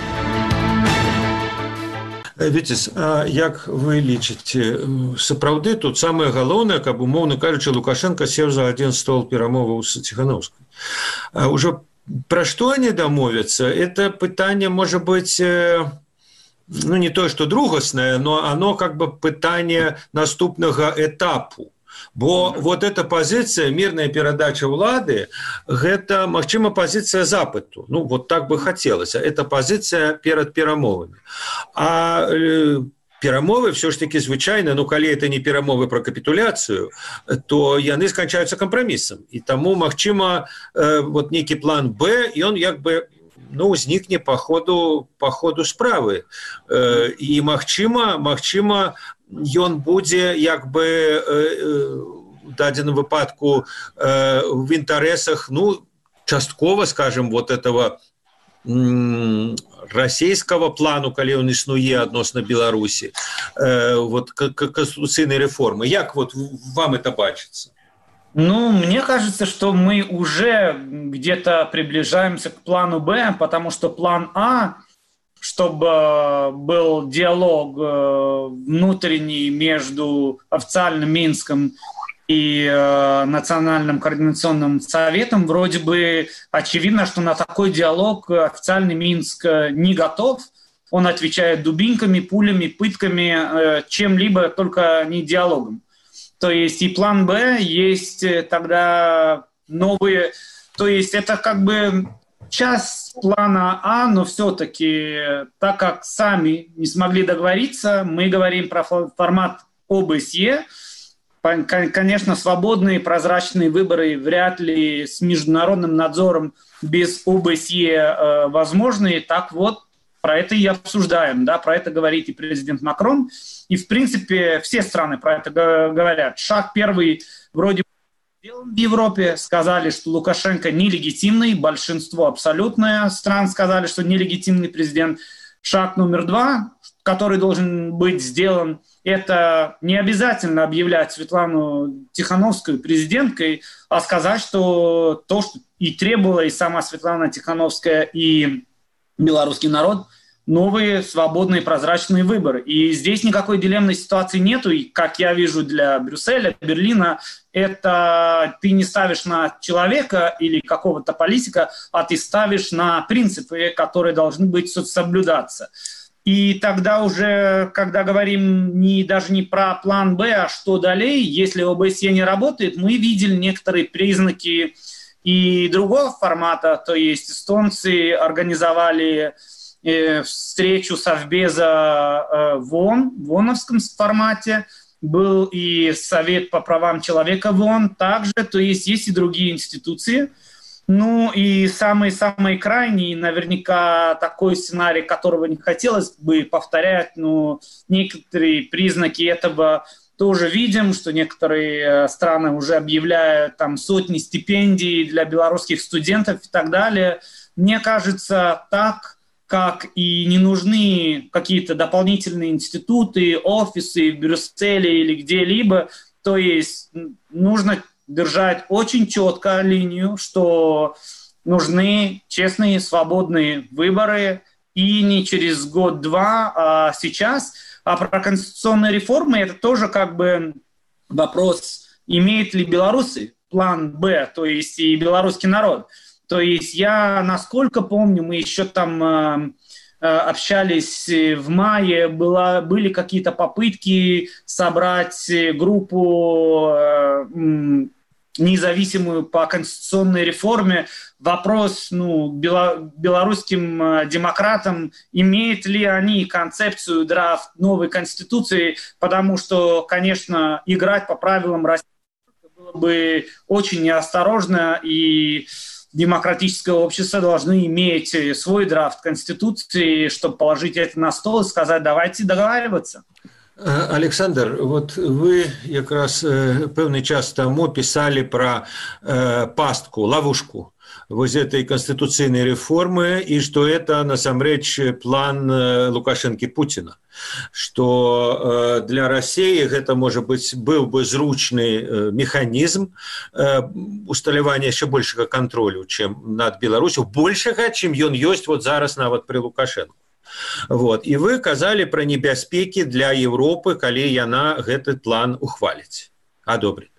Віцес, як вы лічыце, сапраўды тут самае галоўнае, каб, умоўна кажучы, Лукашенко сеў за адзін стол перамоваў з Ціхановскай. Ужо пра што они дамовяцца? Это пытанне, можа быць, не то, что другаснае, но оно как бы пытание наступного этапу. Бо вот эта позиция, мирная передача улады, это, магчыма, позиция запыту. Вот так бы хотелось. Это позиция перед перамовами. А перамовы все ж таки звычайна, калі это не перамовы про капитуляцию, то яны сканчаюцца кампромиссом. И тому, магчыма, вот некий план Б, и он як бы узнікне по ходу справы. І магчыма, ён будзе як бы в дадзеным выпадку в інтарэсах, часткова, скажем, вот этого расійскага плану, калі ён існуе адносна Беларусі, вот конституцыйнай рэформы. Як вот вам это бачыцца? Мне кажется, что мы уже где-то приближаемся к плану Б, потому что план А, чтобы был диалог внутренний между официальным Минском и Национальным координационным советом, вроде бы очевидно, что на такой диалог официальный Минск не готов. Он отвечает дубинками, пулями, пытками, чем-либо, только не диалогом. То есть и план Б, есть тогда новые... То есть это как бы часть плана А, но все-таки, так как сами не смогли договориться, мы говорим про формат ОБСЕ. Конечно, свободные, прозрачные выборы вряд ли с международным надзором без ОБСЕ возможны. Так вот, про это и обсуждаем, да, про это говорит и президент Макрон, и, в принципе, все страны про это говорят. Шаг первый вроде бы сделан в Европе, сказали, что Лукашенко нелегитимный, большинство абсолютное стран сказали, что нелегитимный президент. Шаг номер 2, который должен быть сделан, это не обязательно объявлять Светлану Тихановскую президенткой, а сказать, что то, что и требовала и сама Светлана Тихановская, и белорусский народ, новые свободные прозрачные выборы. И здесь никакой дилеммной ситуации нету. И, как я вижу, для Брюсселя, Берлина, это ты не ставишь на человека или какого-то политика, а ты ставишь на принципы, которые должны быть соблюдаться. И тогда уже, когда говорим даже не про план Б, а что далее, если ОБСЕ не работает, мы видели некоторые признаки и другого формата, то есть эстонцы организовали встречу Совбеза в ООН, в ООНовском формате, был и Совет по правам человека в ООН также, то есть и другие институции. Ну и самый крайний, наверняка такой сценарий, которого не хотелось бы повторять, но некоторые признаки этого тоже видим, что некоторые страны уже объявляют там сотни стипендий для белорусских студентов и так далее. Мне кажется, так как и не нужны какие-то дополнительные институты, офисы в Брюсселе или где-либо, то есть нужно держать очень четко линию, что нужны честные, свободные выборы, и не через год-два, а сейчас. А про конституционные реформы это тоже как бы вопрос, имеет ли белорусы план «Б», то есть и белорусский народ. То есть я, насколько помню, мы еще там общались в мае, были какие-то попытки собрать группу независимую по конституционной реформе. Вопрос белорусским демократам, имеют ли они концепцию драфт новой конституции, потому что, конечно, играть по правилам России было бы очень неосторожно, и демократическое общество должны иметь свой драфт конституции, чтобы положить это на стол и сказать, давайте договариваться. Александр, вот вы как раз пэўны час тому писали про пастку, ловушку вот этой конституционной реформы, и что это насамрэч план Лукашенко Путина, что для России это, может быть, был бы зручный механизм усталявання еще большего контролю, чем над Беларусью, большего, чем он есть вот зараз нават при Лукашенко. Вот. И вы казали про небяспеки для Европы, калі яна гэты план ухваліць, адобрыць.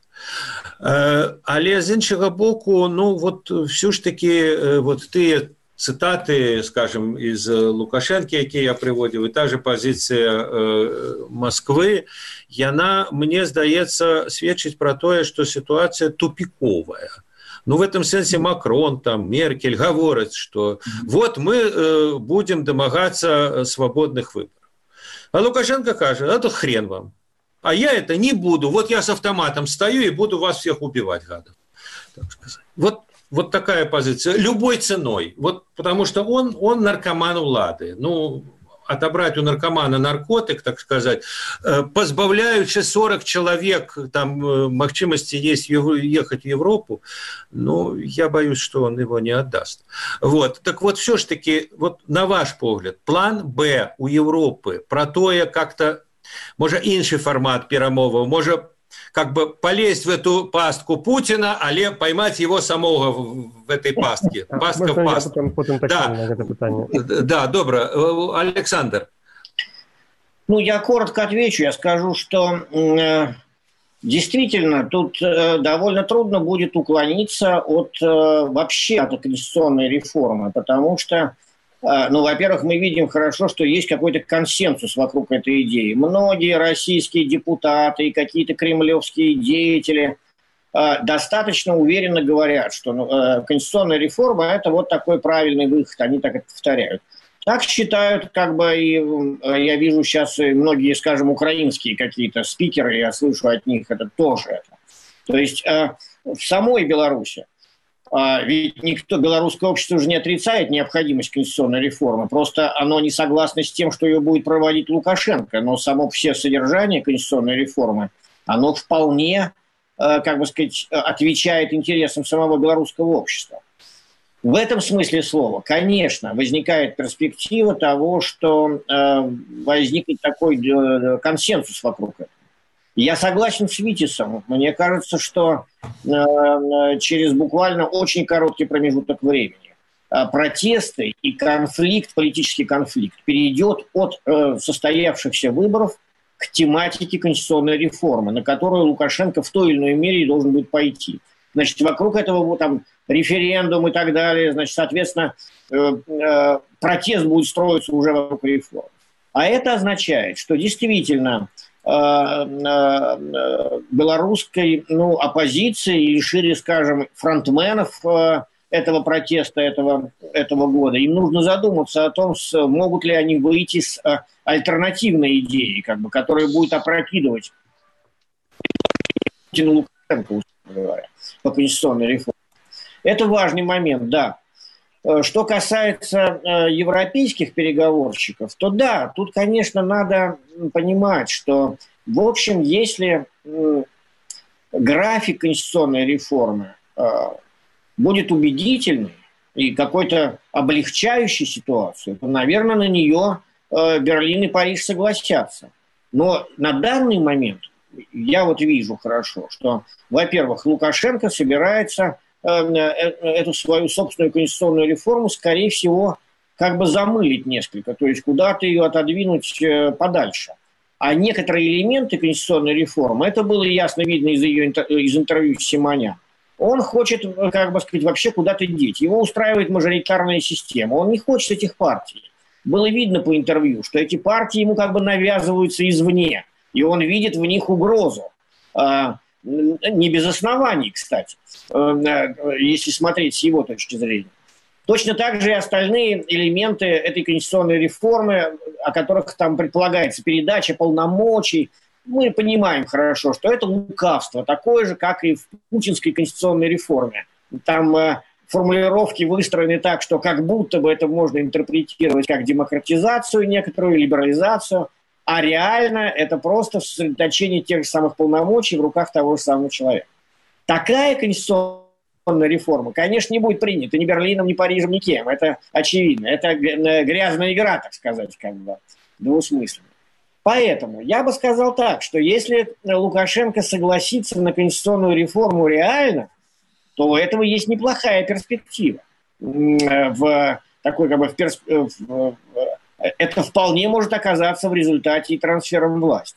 Але з іншага боку, вот все ж таки вот тыя цитаты, скажем, из Лукашенко, якія я приводил, и та же позиция Москвы, яна, мне здаецца, сведчыць про тое, что ситуация тупиковая. В этом смысле Макрон, там, Меркель говорят, что вот мы будем домогаться свободных выборов. А Лукашенко кажет, это хрен вам. А я это не буду. Вот я с автоматом стою и буду вас всех убивать, гадов. Так сказать. Вот такая позиция. Любой ценой. Вот, потому что он наркоман улады. Отобрать у наркомана наркотик, так сказать, позбавляючи 40 человек там махчимости есть ехать в Европу, я боюсь, что он его не отдаст. Вот. Так вот, все ж таки, вот на ваш погляд, план «Б» у Европы про тое как-то, может, інший формат перамоваў, может, как бы полезть в эту пастку Путина, але поймать его самого в этой пастке. Пастка в пастку. Да, добро. Александр. Я коротко отвечу. Я скажу, что действительно тут довольно трудно будет уклониться вообще от конституционной реформы, потому что во-первых, мы видим хорошо, что есть какой-то консенсус вокруг этой идеи. Многие российские депутаты и какие-то кремлевские деятели достаточно уверенно говорят, что конституционная реформа – это вот такой правильный выход, они так это повторяют. Так считают, и я вижу сейчас многие, скажем, украинские какие-то спикеры, я слышу от них это тоже. То есть в самой Беларуси, ведь белорусское общество уже не отрицает необходимость конституционной реформы, просто оно не согласно с тем, что ее будет проводить Лукашенко, но само все содержание конституционной реформы, оно вполне, отвечает интересам самого белорусского общества. В этом смысле слова, конечно, возникает перспектива того, что возникнет такой консенсус вокруг этого. Я согласен с Витисом. Мне кажется, что через буквально очень короткий промежуток времени протесты и политический конфликт перейдет от состоявшихся выборов к тематике конституционной реформы, на которую Лукашенко в той или иной мере должен будет пойти. Значит, вокруг этого референдум и так далее, соответственно, протест будет строиться уже вокруг реформы. А это означает, что действительно белорусской оппозиции или, шире скажем, фронтменов этого протеста этого года. Им нужно задуматься о том, могут ли они выйти с альтернативной идеей, которая будет опрокидывать Путина, Лукашенко, условно говоря, по конституционной реформе. Это важный момент, да. Что касается европейских переговорщиков, то да, тут, конечно, надо понимать, что, в общем, если график конституционной реформы будет убедительный и какой-то облегчающий ситуацию, то, наверное, на нее Берлин и Париж согласятся. Но на данный момент я вижу хорошо, что, во-первых, Лукашенко собирается эту свою собственную конституционную реформу, скорее всего, замылить несколько, то есть куда-то ее отодвинуть подальше. А некоторые элементы конституционной реформы, это было ясно видно из интервью с Симонян, он хочет, вообще куда-то деть. Его устраивает мажоритарная система. Он не хочет этих партий. Было видно по интервью, что эти партии ему навязываются извне, и он видит в них угрозу. Не без оснований, кстати, если смотреть с его точки зрения. Точно так же и остальные элементы этой конституционной реформы, о которых там предполагается передача полномочий, мы понимаем хорошо, что это лукавство, такое же, как и в путинской конституционной реформе. Там формулировки выстроены так, что как будто бы это можно интерпретировать как демократизацию некоторую, либерализацию, а реально это просто сосредоточение тех же самых полномочий в руках того же самого человека. Такая конституционная реформа, конечно, не будет принята ни Берлином, ни Парижем, ни кем. Это очевидно. Это грязная игра, так сказать, двусмысленно. Поэтому я бы сказал так, что если Лукашенко согласится на конституционную реформу реально, то у этого есть неплохая перспектива. Это вполне может оказаться в результате и трансфером власти.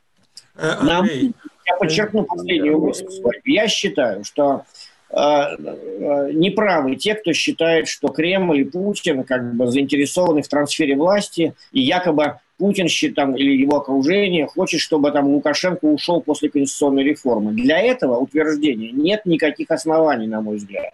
Я подчеркну последнюю мысль свою. Я считаю, что неправы те, кто считает, что Кремль и Путин заинтересованы в трансфере власти, и якобы Путин или его окружение хочет, чтобы Лукашенко ушел после конституционной реформы. Для этого утверждения нет никаких оснований, на мой взгляд.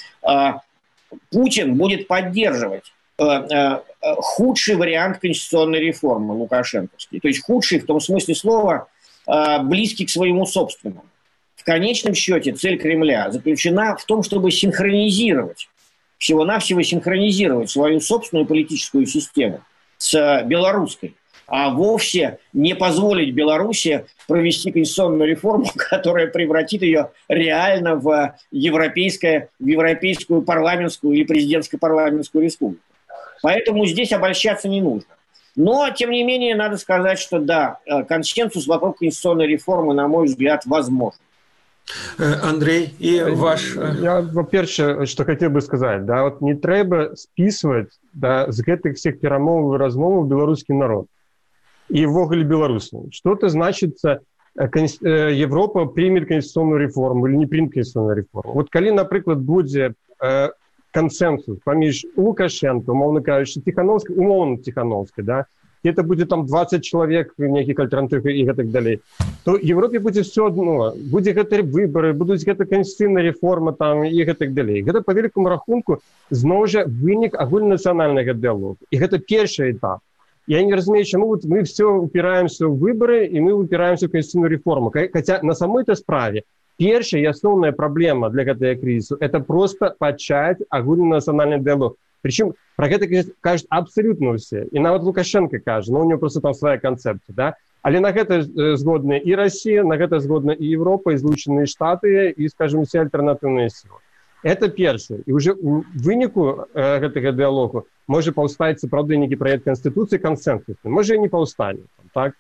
Путин будет поддерживать худший вариант конституционной реформы лукашенковский. То есть худший в том смысле слова, близкий к своему собственному. В конечном счете цель Кремля заключена в том, чтобы синхронизировать, всего-навсего синхронизировать свою собственную политическую систему с белорусской, а вовсе не позволить Беларуси провести конституционную реформу, которая превратит ее реально в европейскую парламентскую или президентско-парламентскую республику. Поэтому здесь обольщаться не нужно. Но, тем не менее, надо сказать, что да, консенсус вокруг конституционной реформы, на мой взгляд, возможен. Андрей, и ваш... Я, во-первых, что хотел бы сказать, да, не треба списывать з гэтых всех перамоваў и размоваў белорусский народ и ввогуле белорусам. Что это значит, Европа примет конституционную реформу или не примет конституционную реформу. Коли, например, будет консенсус паміж Лукашенко, умовно кажучи, Тихановской, да, и это будет 20 человек, неких альтернатив и так далее, то в Европе будет все одно. Будут это выборы, будут это конституционная реформа и так далее. Это, по великому рахунку, знову же вынік агульнанационального диалогу. И это первый этап. Я не разумею, чему мы все упираемся в выборы, и мы упираемся в конституционную реформу. Хотя на самой-то справе первая и основная проблема для этого кризиса – это просто почать агульнанациональный диалог. Причем про это кажут абсолютно все. И нават Лукашенко кажет, но у него просто там своя концепция. Да? Але на это згодны и Россия, на это згодна и Европа, и Злученные Штаты, и, скажем, все альтернативные силы. Это первое. И уже в вынику этого диалогу может повстать сапраўды нейкі проект Конституции консенсусный. Может и не повстанет. Так?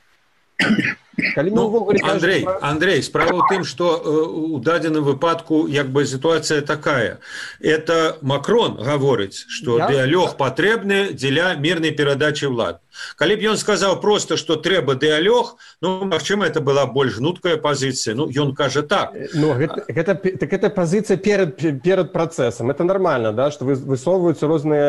Андрей, справа в тым, что у дадзеным выпадку ситуация такая. Это Макрон говорит, что диалог патрэбны дзеля мирной перадачи ўлад. Калі б ён сказаў просто, што трэба дыялог, ну, магчыма, это была больш гнуткая пазіцыя. Ну, ён кажа так. Ну, гэта пазіцыя перад працэсам. Это нормально, да, што высоўваюцца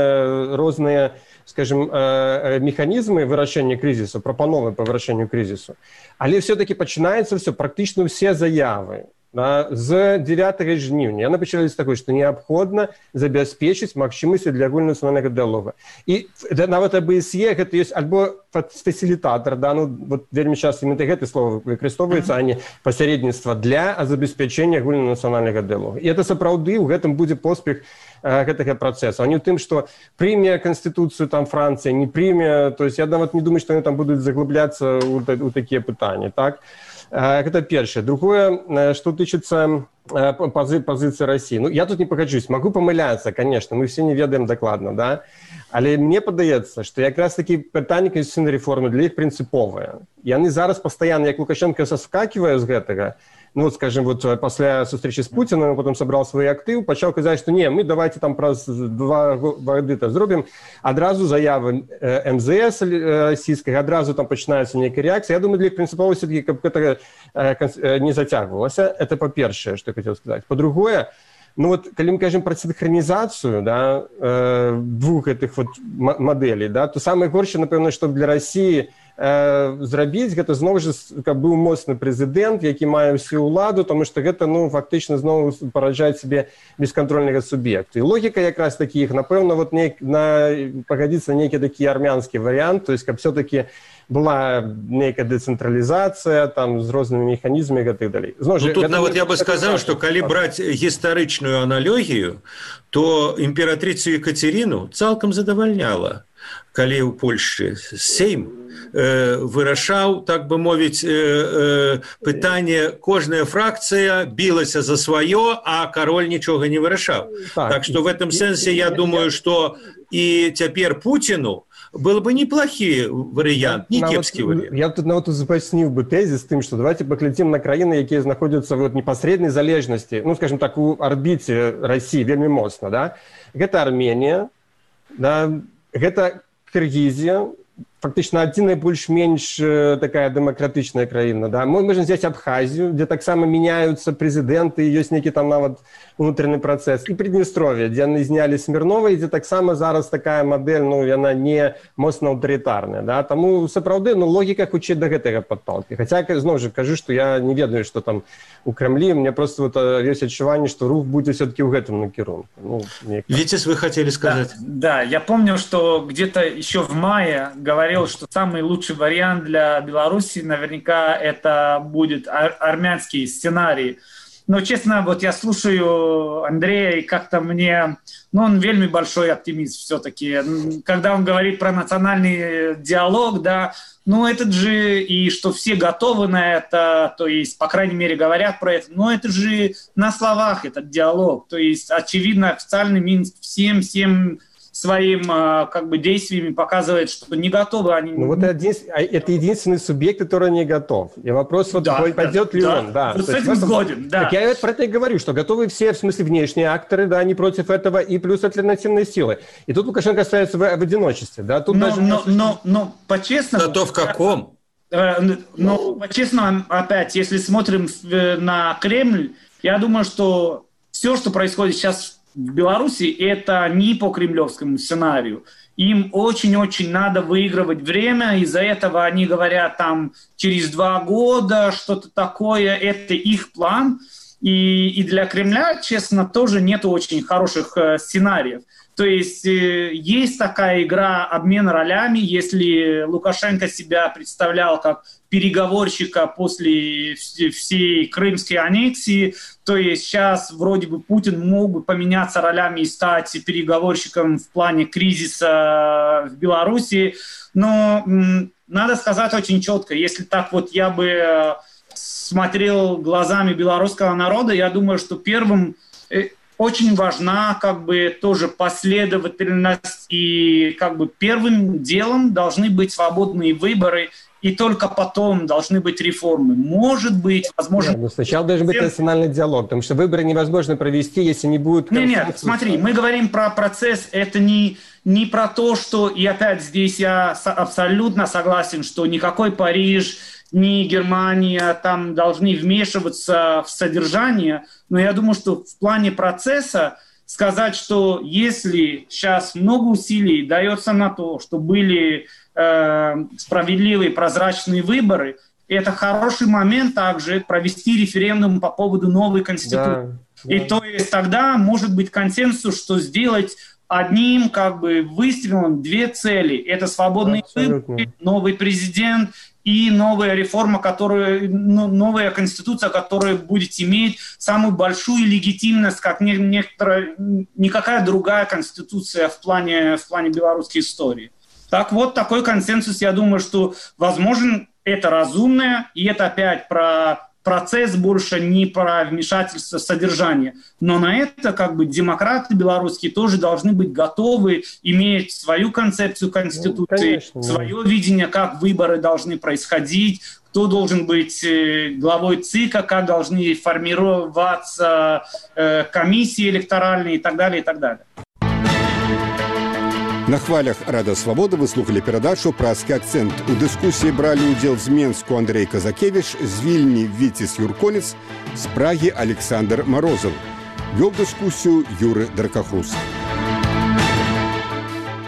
розныя, скажем, механізмы вырашэння крызісу, прапановы па вырашэнню крызісу. Але все-таки пачынаецца все, практычна ўсе заявы. Да, з 9 жніўня яны пачаліся такой, што неабходна забяспечыць магчымасці для агульнанацыянальнага дыялога. І нават АБСЕ гэта ёсць альбо фасілітатар, да, ну, вот вельмі часта именно гэта слово выкарыстоўваецца, а не пасярэдніцтва для забеспячэння агульнанацыянальнага дыялога. І это сапраўды ў гэтым будзе поспех гэтага працэсу. А не ў тым, што прыме Канстытуцыю там Францыя, не прыме, то есть я нават не думаю, што яны там будуць заглубляцца ў такія пытанні, так? Это першае. Другое, что тычыцца пазіцыі России. Ну, я тут не пагаджусь. Могу помыляться, конечно, мы все не ведаем докладно, да? Але мне падаецца, што якраз такі пытанні канстытуцыйнай рэформы для іх прынцыповыя. Яны зараз пастаянна, як Лукашенко соскакивае з гэтага, ну, вот, скажем, вот пасля сустрэчы з Путіным, потом сабрал свой актыў, пачаў казаць, што не, мы давайте там праз 2 гады-то зробім, адразу заявы МЗС расійскага, адразу там пачынаюцца нейкая рэакцыя. Я думаю, для іх прынцыпова все-таки, каб гэта не зацягвалася. Это по-першае, што я хотел сказаць. По-другое, ну вот, калі мы кажем про синхронизацию, да, двух этих вот моделей, да, то самое горшее, напэўна, што для России зрабіць, гэта зноў жа быў моцны прэзідэнт, які мае ўсю ўладу, тому што гэта, ну, фактычна зноў параджае сябе бескантрольнага суб'екта. І логіка якраз такіх, напэўна, вот пагадзіцца нейкі такі армянскі варыянт, то есть каб все-таки была нейкая дэцэнтралізацыя там з рознымі механізмамі і так далей. Ну, тут нават я бы сказаў, што калі браць гістарычную аналогію, то імператрыцу Екатерину цалкам задавальняла, калі ў Польшчы Сейм вырашаў, так бы мовіць, пытанне, кожная фракцыя білася за сваё, а кароль нічога не вырашаў. Так што в этом сэнсе я думаю, што і цяпер Путіну был бы неплохий вариант, не кепский вариант. Я тут нават запасніў бы тезис тым, што давайте паглядзім на краіны, якія знаходзяцца в непасрэднай залежнасці, ну, скажем так, у арбіце России вельмі моцна, да? Гэта Арменія, да? Гэта Кыргызія, фактично адзіная больш-менш такая дэмакратычная краіна, да? Мы можем взять Абхазію, где таксама меняются прэзідэнты, ёсць нейкі там нават унутраны працэс, і Приднестровье, дзе яны знялі Смірнова, і дзе таксама зараз такая модель, ну, яна не моцна аўтарытарная, да? Таму сапраўды, ну, логіка хутчэй да гэтага падталкі. Хаця, зноў жа, кажу, што я не ведаю, што там у Кремлі, мне просто вот ёсць адчуванне, што рух будзе все-таки ў гэтым накірунку. Ну, Витязь, вы хотели сказать? Да, я помню, что где-то еще в мае говорил, что самый лучший вариант для Беларуси наверняка это будет армянский сценарий. Но, честно, вот я слушаю Андрея, и как-то мне... Ну, он вельми большой оптимист все-таки. Когда он говорит про национальный диалог, да, ну, это же... И что все готовы на это, то есть, по крайней мере, говорят про это. Но это же на словах этот диалог. То есть, очевидно, официальный Минск всем своим как бы действиями показывает, что не готовы они. Ну вот это единственный субъект, который не готов. И вопрос, вот, да, пойдет ли он. Да. Вот с этим сгоден, да. Так я про это и говорю, что готовы все, в смысле, внешние акторы, да, они против этого, и плюс альтернативные силы. И тут Лукашенко остается в одиночестве. Да? Тут но по-честному... Да то в каком? Но по-честному, опять, если смотрим на Кремль, я думаю, что все, что происходит сейчас в Беларуси, это не по кремлевскому сценарию. Им очень-очень надо выигрывать время, из-за этого они говорят там через 2 года, что-то такое, это их план. И для Кремля, честно, тоже нет очень хороших сценариев. То есть есть такая игра обмен ролями, если Лукашенко себя представлял как переговорщика после всей крымской аннексии, то есть сейчас вроде бы Путин мог бы поменяться ролями и стать переговорщиком в плане кризиса в Беларуси. Но надо сказать очень четко, если так вот я бы смотрел глазами белорусского народа, я думаю, что первым очень важна как бы тоже последовательность, и как бы первым делом должны быть свободные выборы, и только потом должны быть реформы. Может быть, возможно... Нет, сначала должен быть национальный диалог, потому что выборы невозможно провести, если не будет... Нет, смотри, мы говорим про процесс, это не про то, что... И опять здесь я абсолютно согласен, что никакой Париж, ни Германия там должны вмешиваться в содержание, но я думаю, что в плане процесса сказать, что если сейчас много усилий дается на то, что были справедливые прозрачные выборы, это хороший момент также провести референдум по поводу новой конституции. Да. И то есть тогда может быть консенсус, что сделать одним как бы выстрелом две цели. Это свободные выборы, новый президент и новая реформа, новая конституция, которая будет иметь самую большую легитимность, как никакая другая конституция в плане белорусской истории. Так вот, такой консенсус, я думаю, что возможен, это разумное, и это опять про процесс, больше не про вмешательство в содержание. Но на это как бы демократы белорусские тоже должны быть готовы иметь свою концепцию конституции, свое видение, как выборы должны происходить, кто должен быть главой ЦИКа, как должны формироваться комиссии электоральные и так далее, и так далее. На хвалях Рада Свабода вы слухали перадачу «Праскі акцент». У дыскусіі бралі ўдзел з Менску Андрей Казакевич, з Вільні Віціс Юрконец, з Прагі Александр Морозов. Вёў дыскусію Юры Даркахрус.